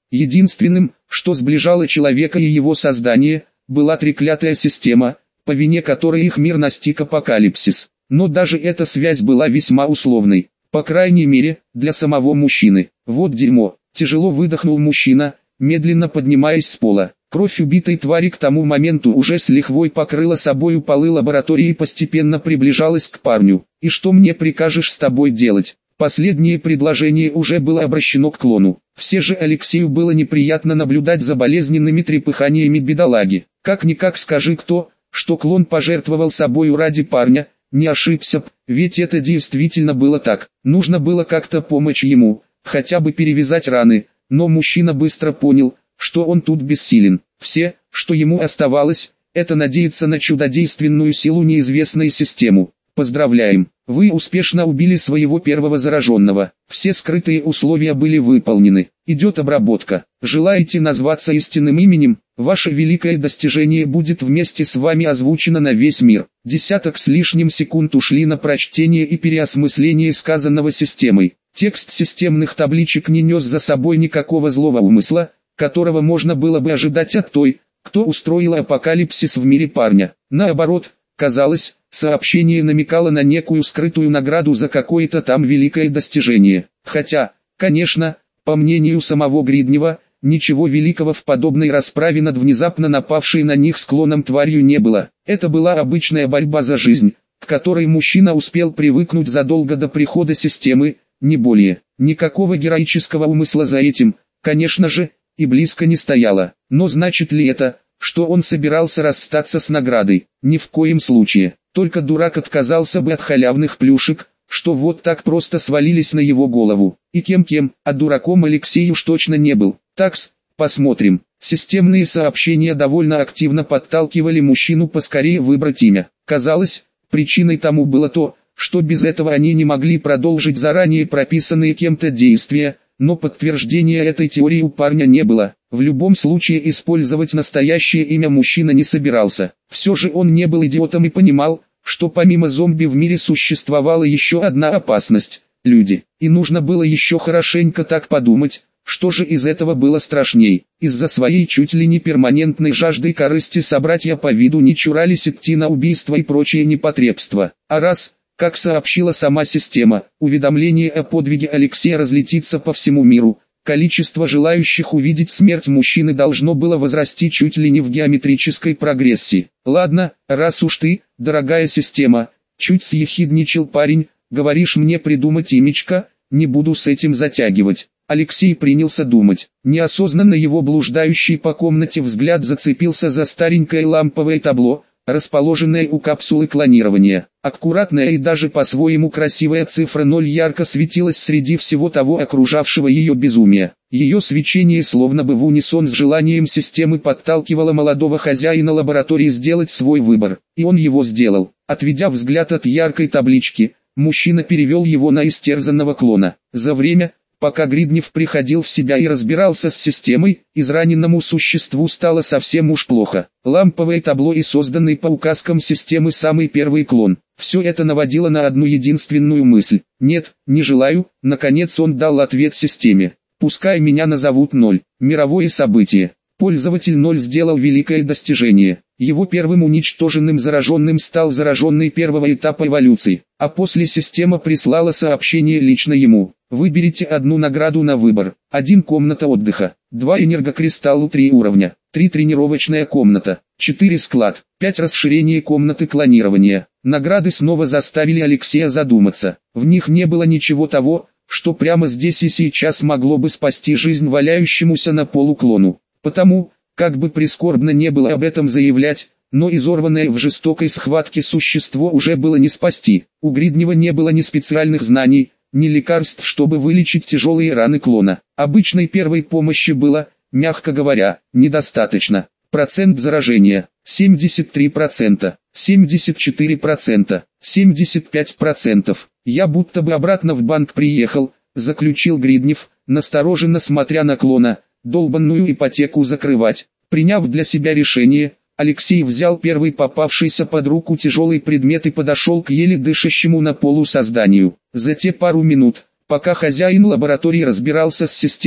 Единственным, что сближало человека и его создание, была треклятая система, по вине которой их мир настиг апокалипсис. Но даже эта связь была весьма условной, по крайней мере, для самого мужчины. Вот дерьмо, тяжело выдохнул мужчина, медленно поднимаясь с пола. Кровь убитой твари к тому моменту уже с лихвой покрыла собою полы лаборатории и постепенно приближалась к парню. «И что мне прикажешь с тобой делать?» Последнее предложение уже было обращено к клону. Все же Алексею было неприятно наблюдать за болезненными трепыханиями бедолаги. Как-никак скажи кто, что клон пожертвовал собою ради парня, не ошибся б, ведь это действительно было так. Нужно было как-то помочь ему, хотя бы перевязать раны, но мужчина быстро понял, что он тут бессилен. Все, что ему оставалось, это надеяться на чудодейственную силу неизвестной системы. Поздравляем, вы успешно убили своего первого зараженного. Все скрытые условия были выполнены. Идет обработка. Желаете назваться истинным именем? Ваше великое достижение будет вместе с вами озвучено на весь мир. Десяток с лишним секунд ушли на прочтение и переосмысление сказанного системой. Текст системных табличек не нес за собой никакого злого умысла, которого можно было бы ожидать от той, кто устроил апокалипсис в мире парня. Наоборот, казалось, сообщение намекало на некую скрытую награду за какое-то там великое достижение. Хотя, конечно, по мнению самого Гриднева, ничего великого в подобной расправе над внезапно напавшей на них склоном тварью не было. Это была обычная борьба за жизнь, к которой мужчина успел привыкнуть задолго до прихода системы, не более. Никакого героического умысла за этим, конечно же, и близко не стояло. Но значит ли это, что он собирался расстаться с наградой? Ни в коем случае. Только дурак отказался бы от халявных плюшек, что вот так просто свалились на его голову. И кем-кем, а дураком Алексей уж точно не был. Такс, посмотрим. Системные сообщения довольно активно подталкивали мужчину поскорее выбрать имя. Казалось, причиной тому было то, что без этого они не могли продолжить заранее прописанные кем-то действия, но подтверждения этой теории у парня не было. В любом случае использовать настоящее имя мужчина не собирался. Все же он не был идиотом и понимал, что помимо зомби в мире существовала еще одна опасность – люди. И нужно было еще хорошенько так подумать, что же из этого было страшней. Из-за своей чуть ли не перманентной жажды корысти собратья по виду не чурались идти на убийство и прочие непотребства. А раз, как сообщила сама система, уведомление о подвиге Алексея разлетится по всему миру, количество желающих увидеть смерть мужчины должно было возрасти чуть ли не в геометрической прогрессии. Ладно, раз уж ты, дорогая система, чуть съехидничал парень, говоришь мне придумать имечко, не буду с этим затягивать. Алексей принялся думать. Неосознанно его блуждающий по комнате взгляд зацепился за старенькое ламповое табло, расположенное у капсулы клонирования. Аккуратная и даже по-своему красивая цифра ноль ярко светилась среди всего того окружавшего ее безумия. Ее свечение словно бы в унисон с желанием системы подталкивало молодого хозяина лаборатории сделать свой выбор. И он его сделал. Отведя взгляд от яркой таблички, мужчина перевел его на истерзанного клона. За время, пока Гриднев приходил в себя и разбирался с системой, израненному существу стало совсем уж плохо. Ламповое табло и созданный по указкам системы самый первый клон. Все это наводило на одну единственную мысль. Нет, не желаю. Наконец он дал ответ системе. Пускай меня назовут Ноль. Мировое событие. Пользователь Ноль сделал великое достижение. Его первым уничтоженным зараженным стал зараженный первого этапа эволюции. А после система прислала сообщение лично ему. Выберите одну награду на выбор. один комната отдыха. два энергокристалла три уровня. три тренировочная комната. четыре склад. пять расширение комнаты клонирования. Награды снова заставили Алексея задуматься. В них не было ничего того, что прямо здесь и сейчас могло бы спасти жизнь валяющемуся на полу клону. Потому, как бы прискорбно не было об этом заявлять, но изорванное в жестокой схватке существо уже было не спасти. У Гриднева не было ни специальных знаний, ни лекарств, чтобы вылечить тяжелые раны клона. Обычной первой помощи было, мягко говоря, недостаточно. Процент заражения – семьдесят три процента, семьдесят четыре процента, семьдесят пять процентов. Я будто бы обратно в банк приехал, заключил Гриднев, настороженно смотря на клона, долбанную ипотеку закрывать. Приняв для себя решение, Алексей взял первый попавшийся под руку тяжелый предмет и подошел к еле дышащему на полу созданию. За те пару минут, пока хозяин лаборатории разбирался с системой,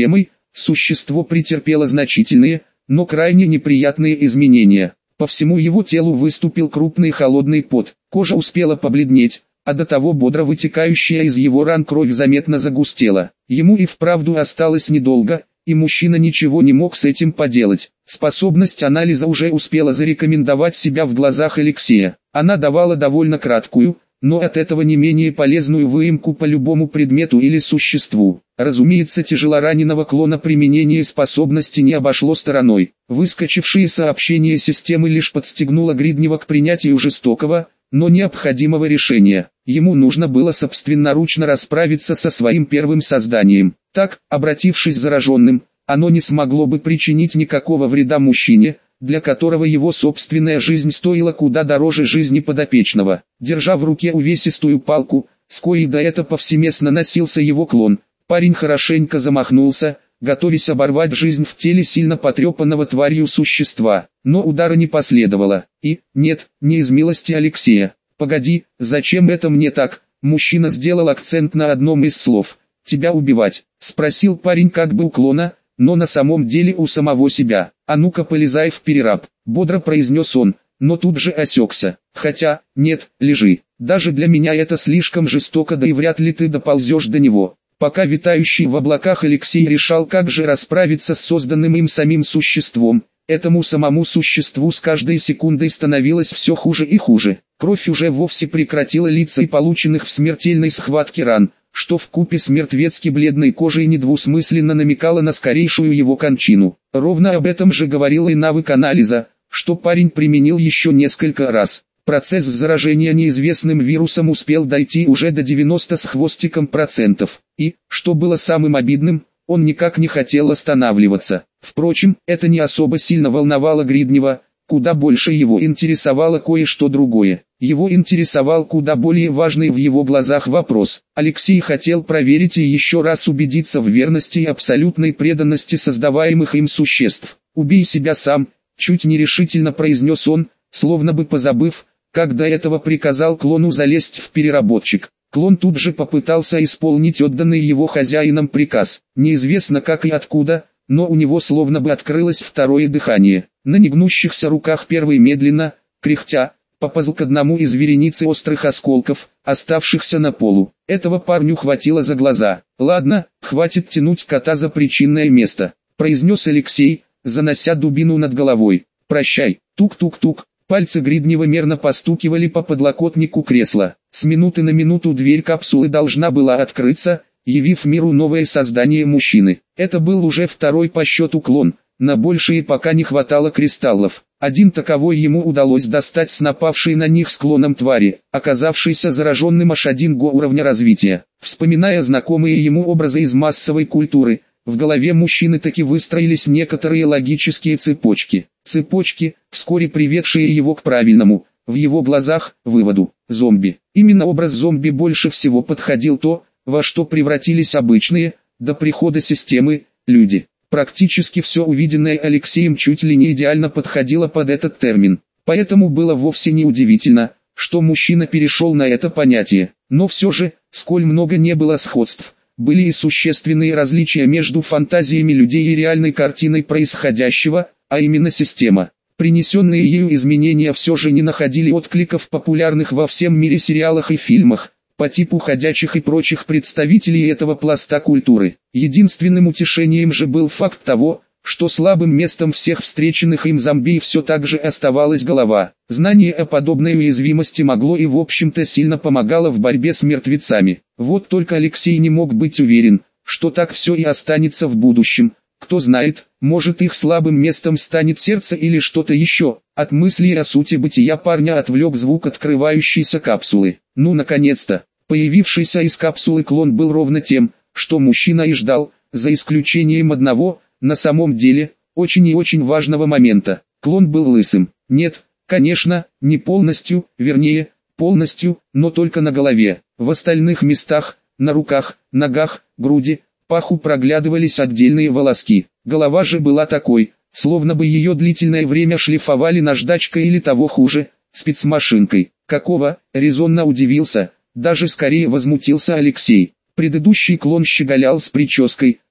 существо претерпело значительные, но крайне неприятные изменения. По всему его телу выступил крупный холодный пот, кожа успела побледнеть, а до того бодро вытекающая из его ран кровь заметно загустела. Ему и вправду осталось недолго, и мужчина ничего не мог с этим поделать. Способность анализа уже успела зарекомендовать себя в глазах Алексея. Она давала довольно краткую, но от этого не менее полезную выемку по любому предмету или существу. Разумеется, тяжелораненого клона применение способности не обошло стороной. Выскочившие сообщения системы лишь подстегнуло Гриднева к принятию жестокого, но необходимого решения. Ему нужно было собственноручно расправиться со своим первым созданием. Так, обратившись зараженным, оно не смогло бы причинить никакого вреда мужчине, для которого его собственная жизнь стоила куда дороже жизни подопечного. Держа в руке увесистую палку, с коей до этого повсеместно носился его клон, парень хорошенько замахнулся, готовясь оборвать жизнь в теле сильно потрепанного тварью существа. Но удара не последовало. И, нет, не из милости Алексея. «Погоди, зачем это мне так?» Мужчина сделал акцент на одном из слов. «Тебя убивать?» — спросил парень как бы у клона, но на самом деле у самого себя. «А ну-ка полезай в перераб», — бодро произнес он, но тут же осекся. «Хотя, нет, лежи. Даже для меня это слишком жестоко, да и вряд ли ты доползешь до него». Пока витающий в облаках Алексей решал, как же расправиться с созданным им самим существом, этому самому существу с каждой секундой становилось все хуже и хуже. Кровь уже вовсе прекратила литься и полученных в смертельной схватке ран, что вкупе с мертвецки бледной кожей недвусмысленно намекало на скорейшую его кончину. Ровно об этом же говорил и навык анализа, что парень применил еще несколько раз. Процесс заражения неизвестным вирусом успел дойти уже до девяноста с хвостиком процентов, и, что было самым обидным, он никак не хотел останавливаться. Впрочем, это не особо сильно волновало Гриднева, куда больше его интересовало кое-что другое. Его интересовал куда более важный в его глазах вопрос. Алексей хотел проверить и еще раз убедиться в верности и абсолютной преданности создаваемых им существ. «Убей себя сам», — чуть нерешительно произнес он, словно бы позабыв, как до этого приказал клону залезть в переработчик. Клон тут же попытался исполнить отданный его хозяином приказ. Неизвестно как и откуда, но у него словно бы открылось второе дыхание. На негнущихся руках первый медленно, кряхтя, пополз к одному из вереницы острых осколков, оставшихся на полу. Этого парню хватило за глаза. «Ладно, хватит тянуть кота за причинное место», — произнес Алексей, занося дубину над головой. «Прощай». Тук-тук-тук. Пальцы Гриднева мерно постукивали по подлокотнику кресла. С минуты на минуту дверь капсулы должна была открыться, явив миру новое создание мужчины. Это был уже второй по счету клон, на большие пока не хватало кристаллов. Один таковой ему удалось достать с напавшей на них склоном твари, оказавшейся зараженным аж один го уровня развития. Вспоминая знакомые ему образы из массовой культуры, в голове мужчины таки выстроились некоторые логические цепочки. Цепочки, вскоре приведшие его к правильному, в его глазах, выводу. Зомби. Именно образ зомби больше всего подходил то, во что превратились обычные, до прихода системы, люди. Практически все увиденное Алексеем чуть ли не идеально подходило под этот термин. Поэтому было вовсе не удивительно, что мужчина перешел на это понятие. Но все же, сколь много не было сходств, были и существенные различия между фантазиями людей и реальной картиной происходящего, а именно система. Принесенные ею изменения все же не находили отклика в популярных во всем мире сериалах и фильмах, по типу ходячих и прочих представителей этого пласта культуры. Единственным утешением же был факт того, что слабым местом всех встреченных им зомби все так же оставалась голова. Знание о подобной уязвимости могло и в общем-то сильно помогало в борьбе с мертвецами. Вот только Алексей не мог быть уверен, что так все и останется в будущем. Кто знает, может их слабым местом станет сердце или что-то еще. От мыслей о сути бытия парня отвлек звук открывающейся капсулы. Ну наконец-то, появившийся из капсулы клон был ровно тем, что мужчина и ждал, за исключением одного, на самом деле, очень и очень важного момента. Клон был лысым. Нет, конечно, не полностью, вернее, полностью, но только на голове. В остальных местах, на руках, ногах, груди, паху проглядывались отдельные волоски. Голова же была такой, словно бы ее длительное время шлифовали наждачкой или того хуже, спецмашинкой. Какого, резонно удивился, даже скорее возмутился Алексей. Предыдущий клон щеголял с прической,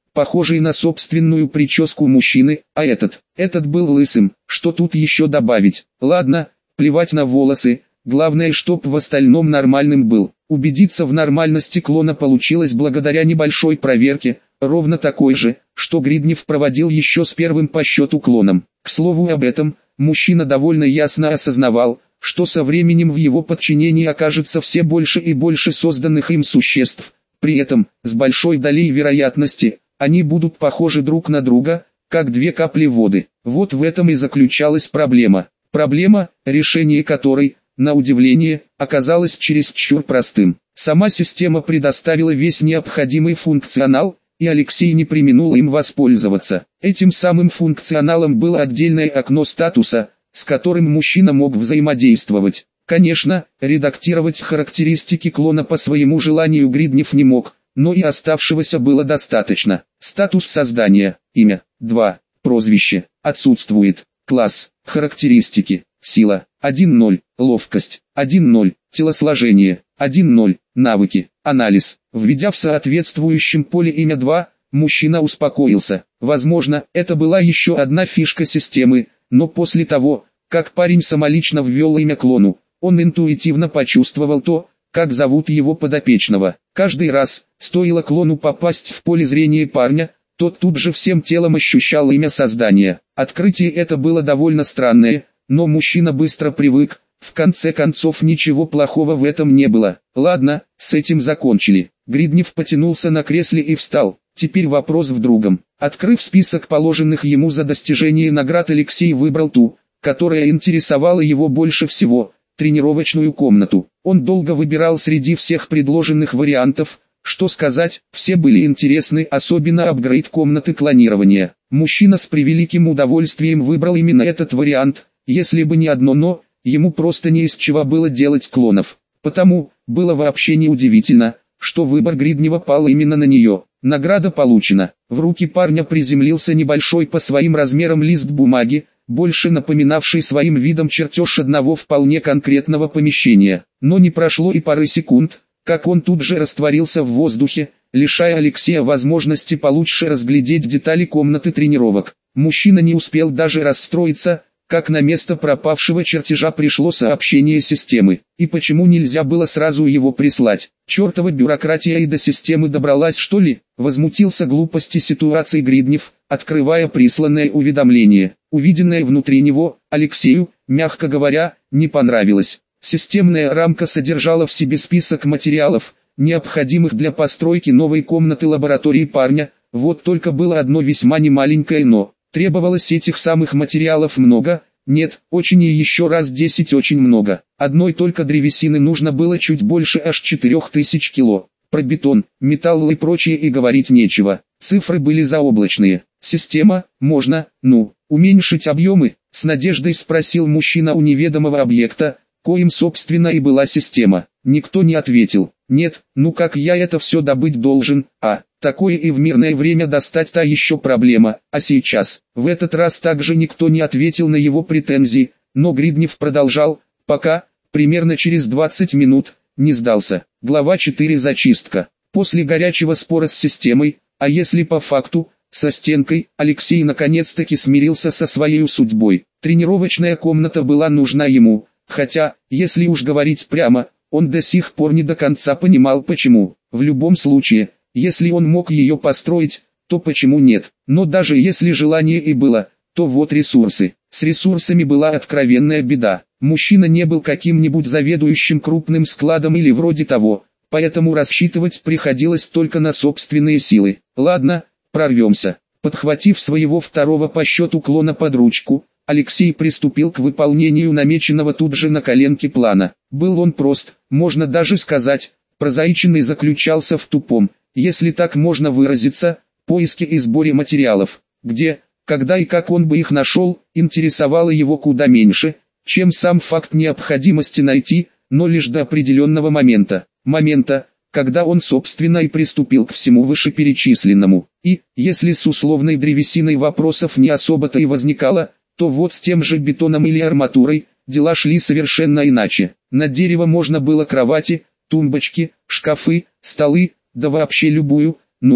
похожий на собственную прическу мужчины, а этот, этот был лысым. Что тут еще добавить? Ладно, плевать на волосы, главное, чтоб в остальном нормальным был. Убедиться в нормальности клона получилось благодаря небольшой проверке, ровно такой же, что Гриднев проводил еще с первым по счету клоном. К слову об этом, мужчина довольно ясно осознавал, что со временем в его подчинении окажется все больше и больше созданных им существ. При этом, с большой долей вероятности, они будут похожи друг на друга, как две капли воды. Вот в этом и заключалась проблема. Проблема, решение которой, на удивление, оказалось чересчур простым. Сама система предоставила весь необходимый функционал, и Алексей не преминул им воспользоваться. Этим самым функционалом было отдельное окно статуса, с которым мужчина мог взаимодействовать. Конечно, редактировать характеристики клона по своему желанию Гриднев не мог, но и оставшегося было достаточно. Статус создания, имя, два, прозвище, отсутствует, класс, характеристики, сила, один ноль, ловкость, один ноль, телосложение, один ноль, навыки, анализ. Введя в соответствующем поле имя два, мужчина успокоился. Возможно, это была еще одна фишка системы, но после того, как парень самолично ввел имя клону, он интуитивно почувствовал то, как зовут его подопечного. Каждый раз, стоило клону попасть в поле зрения парня, тот тут же всем телом ощущал имя создания. Открытие это было довольно странное, но мужчина быстро привык, в конце концов ничего плохого в этом не было. Ладно, с этим закончили. Гриднев потянулся на кресле и встал. Теперь вопрос в другом. Открыв список положенных ему за достижение наград, Алексей выбрал ту, которая интересовала его больше всего – тренировочную комнату. Он долго выбирал среди всех предложенных вариантов. Что сказать, все были интересны, особенно апгрейд комнаты клонирования. Мужчина с превеликим удовольствием выбрал именно этот вариант, если бы не одно «но», ему просто не из чего было делать клонов. Потому, было вообще неудивительно, что выбор Гриднева пал именно на нее. Награда получена. В руки парня приземлился небольшой по своим размерам лист бумаги, больше напоминавший своим видом чертеж одного вполне конкретного помещения. Но не прошло и пары секунд, как он тут же растворился в воздухе, лишая Алексея возможности получше разглядеть детали комнаты тренировок. Мужчина не успел даже расстроиться, как на место пропавшего чертежа пришло сообщение системы. И почему нельзя было сразу его прислать? Чертова бюрократия и до системы добралась, что ли? Возмутился глупости ситуации Гриднев, открывая присланное уведомление. Увиденное внутри него, Алексею, мягко говоря, не понравилось. Системная рамка содержала в себе список материалов, необходимых для постройки новой комнаты лаборатории парня. Вот только было одно весьма немаленькое «но». Требовалось этих самых материалов много, нет, очень и еще раз десять очень много. Одной только древесины нужно было чуть больше аж четырех тысяч кило. Про бетон, металл и прочее и говорить нечего. Цифры были заоблачные. Система, можно, ну, уменьшить объемы? С надеждой спросил мужчина у неведомого объекта, коим собственно и была система. Никто не ответил. Нет, ну как я это все добыть должен, а, такое и в мирное время достать та еще проблема, а сейчас, в этот раз также никто не ответил на его претензии, но Гриднев продолжал, пока, примерно через двадцать минут, не сдался. Глава четыре. Зачистка. После горячего спора с системой, а если по факту, со стенкой, Алексей наконец-таки смирился со своей судьбой. Тренировочная комната была нужна ему, хотя, если уж говорить прямо, он до сих пор не до конца понимал почему. В любом случае, если он мог ее построить, то почему нет? Но даже если желание и было, то вот ресурсы. С ресурсами была откровенная беда. Мужчина не был каким-нибудь заведующим крупным складом или вроде того, поэтому рассчитывать приходилось только на собственные силы. Ладно, прорвемся. Подхватив своего второго по счету клона под ручку, Алексей приступил к выполнению намеченного тут же на коленке плана. Был он прост, можно даже сказать, прозаичен и заключался в тупом, если так можно выразиться, поиске и сборе материалов. Где, когда и как он бы их нашел, интересовало его куда меньше, чем сам факт необходимости найти, но лишь до определенного момента. Момента, когда он собственно и приступил к всему вышеперечисленному. И, если с условной древесиной вопросов не особо-то и возникало, то вот с тем же бетоном или арматурой, дела шли совершенно иначе. На дерево можно было кровати, тумбочки, шкафы, столы, да вообще любую, ну,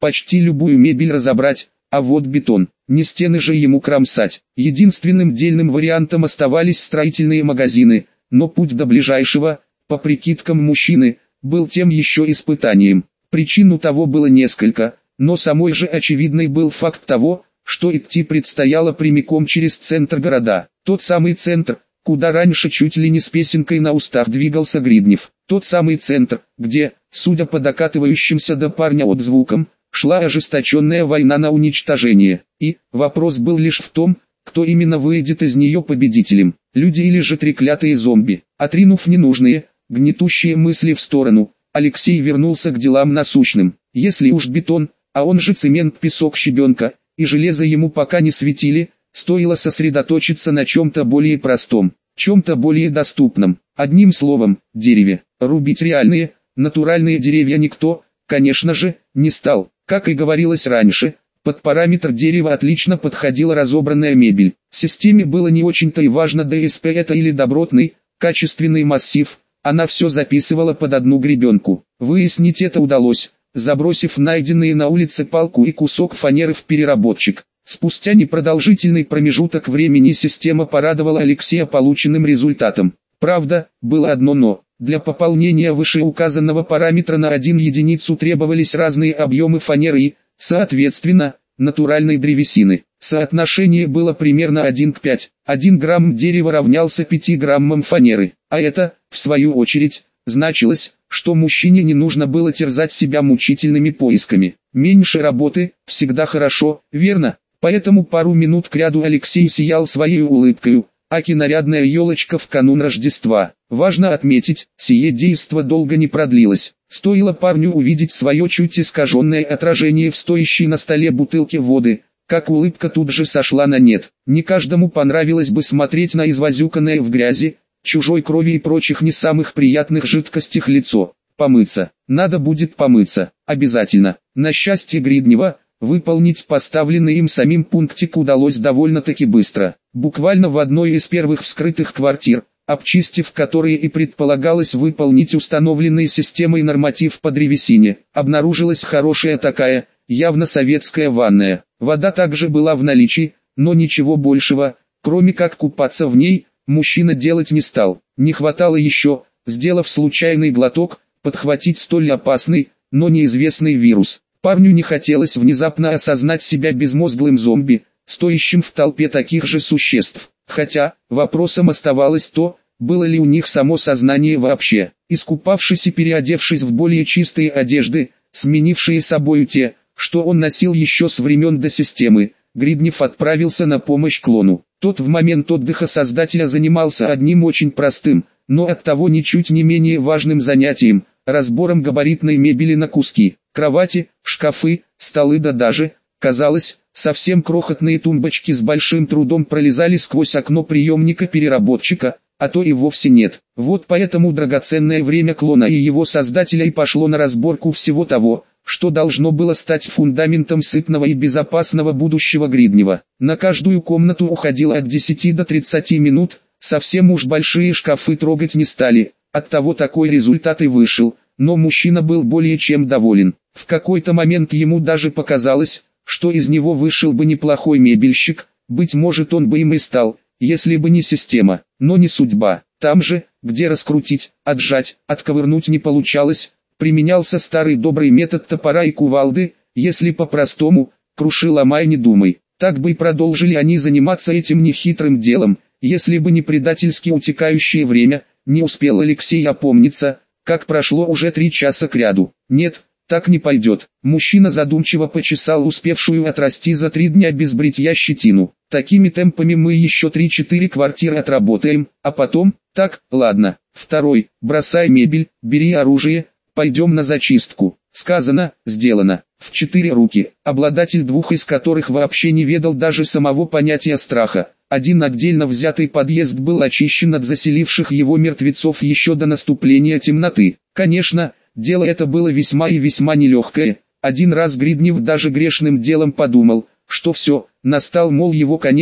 почти любую мебель разобрать, а вот бетон, не стены же ему кромсать. Единственным дельным вариантом оставались строительные магазины, но путь до ближайшего, по прикидкам мужчины, был тем еще испытанием. Причин у того было несколько, но самой же очевидной был факт того, что идти предстояло прямиком через центр города. Тот самый центр, куда раньше чуть ли не с песенкой на устах двигался Гриднев. Тот самый центр, где, судя по докатывающимся до парня отзвукам, шла ожесточенная война на уничтожение. И вопрос был лишь в том, кто именно выйдет из нее победителем, люди или же треклятые зомби. Отринув ненужные, гнетущие мысли в сторону, Алексей вернулся к делам насущным. Если уж бетон, а он же цемент, песок, щебенка, и железо ему пока не светили, стоило сосредоточиться на чем-то более простом, чем-то более доступном. Одним словом, дереве. Рубить реальные, натуральные деревья никто, конечно же, не стал. Как и говорилось раньше, под параметр дерева отлично подходила разобранная мебель. Системе было не очень-то и важно, ДСП это или добротный, качественный массив, она все записывала под одну гребенку. Выяснить это удалось, забросив найденные на улице палку и кусок фанеры в переработчик. Спустя непродолжительный промежуток времени система порадовала Алексея полученным результатом. Правда, было одно но. Для пополнения вышеуказанного параметра на один единицу требовались разные объемы фанеры и, соответственно, натуральной древесины. Соотношение было примерно один к пяти. один грамм дерева равнялся пяти граммам фанеры. А это, в свою очередь, значилось, что мужчине не нужно было терзать себя мучительными поисками. Меньше работы, всегда хорошо, верно? Поэтому пару минут кряду Алексей сиял своей улыбкой, аки нарядная елочка в канун Рождества. Важно отметить, сие действо долго не продлилось. Стоило парню увидеть свое чуть искаженное отражение в стоящей на столе бутылке воды, как улыбка тут же сошла на нет. Не каждому понравилось бы смотреть на извозюканное в грязи, чужой крови и прочих не самых приятных жидкостях лицо. Помыться. Надо будет помыться. Обязательно. На счастье Гриднева, выполнить поставленный им самим пунктик удалось довольно-таки быстро. Буквально в одной из первых вскрытых квартир, обчистив которые и предполагалось выполнить установленный системой норматив по древесине, обнаружилась хорошая такая, явно советская ванная. Вода также была в наличии, но ничего большего, кроме как купаться в ней, мужчина делать не стал. Не хватало еще, сделав случайный глоток, подхватить столь опасный, но неизвестный вирус. Парню не хотелось внезапно осознать себя безмозглым зомби, стоящим в толпе таких же существ. Хотя, вопросом оставалось то, было ли у них само сознание вообще. Искупавшись и переодевшись в более чистые одежды, сменившие собою те, что он носил еще с времен до системы, Гриднев отправился на помощь клону. Тот в момент отдыха создателя занимался одним очень простым, но оттого ничуть не менее важным занятием – разбором габаритной мебели на куски. Кровати, шкафы, столы да даже, казалось, совсем крохотные тумбочки с большим трудом пролезали сквозь окно приемника-переработчика, а то и вовсе нет. Вот поэтому драгоценное время клона и его создателя и пошло на разборку всего того, что должно было стать фундаментом сытного и безопасного будущего Гриднева. На каждую комнату уходило от десяти до тридцати минут, совсем уж большие шкафы трогать не стали, оттого такой результат и вышел, но мужчина был более чем доволен. В какой-то момент ему даже показалось, что из него вышел бы неплохой мебельщик, быть может он бы им и стал, если бы не система, но не судьба. Там же, где раскрутить, отжать, отковырнуть не получалось, применялся старый добрый метод топора и кувалды, если по-простому, круши ломай не думай. Так бы и продолжили они заниматься этим нехитрым делом, если бы не предательски утекающее время. Не успел Алексей опомниться, как прошло уже три часа кряду. Нет, так не пойдет. Мужчина задумчиво почесал успевшую отрасти за три дня без бритья щетину. Такими темпами мы еще три-четыре квартиры отработаем, а потом, так, ладно. Второй, бросай мебель, бери оружие, пойдем на зачистку. Сказано, сделано. В четыре руки, обладатель двух из которых вообще не ведал даже самого понятия страха. Один отдельно взятый подъезд был очищен от заселивших его мертвецов еще до наступления темноты. Конечно, дело это было весьма и весьма нелегкое. Один раз Гриднев даже грешным делом подумал, что все, настал, мол, его конец,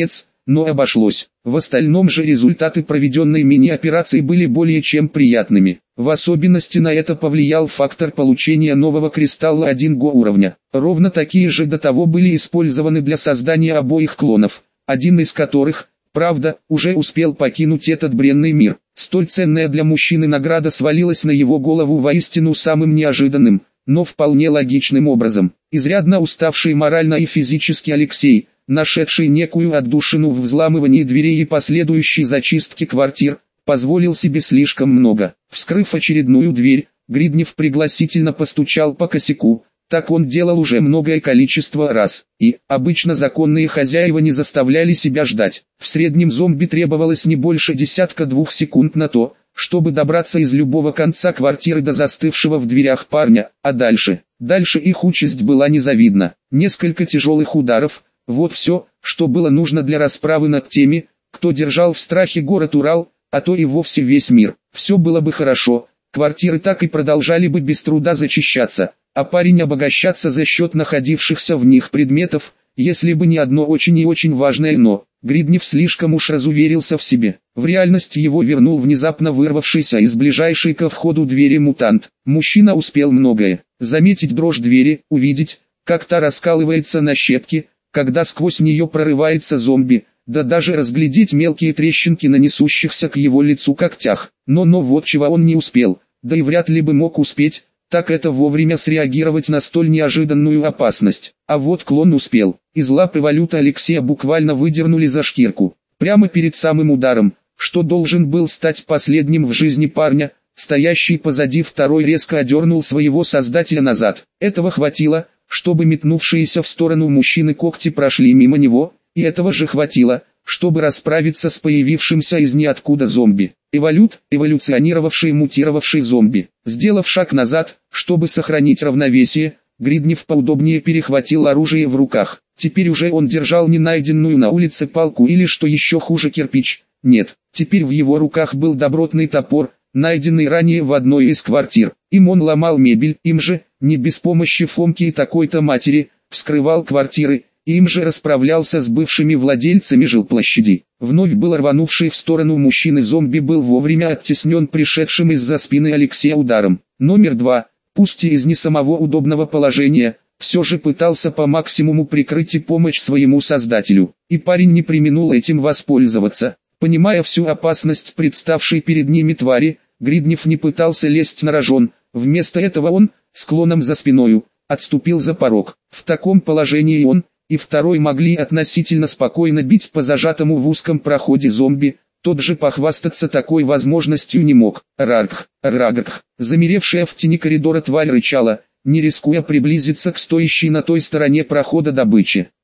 но обошлось. В остальном же результаты проведенной мини-операции были более чем приятными. В особенности на это повлиял фактор получения нового кристалла один го уровня. Ровно такие же до того были использованы для создания обоих клонов, один из которых, правда, уже успел покинуть этот бренный мир. Столь ценная для мужчины награда свалилась на его голову воистину самым неожиданным, но вполне логичным образом. Изрядно уставший морально и физически Алексей, нашедший некую отдушину в взламывании дверей и последующей зачистке квартир, позволил себе слишком много. Вскрыв очередную дверь, Гриднев пригласительно постучал по косяку. Так он делал уже многое количество раз, и, обычно законные хозяева не заставляли себя ждать. В среднем зомби требовалось не больше десятка-двух секунд на то, чтобы добраться из любого конца квартиры до застывшего в дверях парня, а дальше, дальше их участь была незавидна. Несколько тяжелых ударов, вот все, что было нужно для расправы над теми, кто держал в страхе город Урал, а то и вовсе весь мир. Все было бы хорошо, квартиры так и продолжали бы без труда зачищаться, а парень обогащаться за счет находившихся в них предметов, если бы не одно очень и очень важное «но». Гриднев слишком уж разуверился в себе. В реальность его вернул внезапно вырвавшийся из ближайшей ко входу двери мутант. Мужчина успел многое. Заметить дрожь двери, увидеть, как та раскалывается на щепки, когда сквозь нее прорывается зомби, да даже разглядеть мелкие трещинки на несущихся к его лицу когтях. Но-но вот чего он не успел, да и вряд ли бы мог успеть, так это вовремя среагировать на столь неожиданную опасность. А вот клон успел. Из лап эволюта Алексея буквально выдернули за шкирку. Прямо перед самым ударом, что должен был стать последним в жизни парня, стоящий позади второй резко одернул своего создателя назад. Этого хватило, чтобы метнувшиеся в сторону мужчины когти прошли мимо него, и этого же хватило, чтобы расправиться с появившимся из ниоткуда зомби. Эволют, эволюционировавший мутировавший зомби, сделав шаг назад, чтобы сохранить равновесие, Гриднев поудобнее перехватил оружие в руках. Теперь уже он держал не найденную на улице палку или, что еще хуже, кирпич. Нет, теперь в его руках был добротный топор, найденный ранее в одной из квартир. Им он ломал мебель, им же, не без помощи Фомки и такой-то матери, вскрывал квартиры, им же расправлялся с бывшими владельцами жилплощадей. Вновь был рванувший в сторону мужчины-зомби был вовремя оттеснен пришедшим из-за спины Алексея ударом. Номер два, пусть и из не самого удобного положения, все же пытался по максимуму прикрыть и помочь своему создателю. И парень не преминул этим воспользоваться. Понимая всю опасность представшей перед ними твари, Гриднев не пытался лезть на рожон, вместо этого он, склоном за спиною, отступил за порог. В таком положении он и второй могли относительно спокойно бить по зажатому в узком проходе зомби, тот же похвастаться такой возможностью не мог. Раргх, рагх, замеревшая в тени коридора тварь рычала, не рискуя приблизиться к стоящей на той стороне прохода добыче.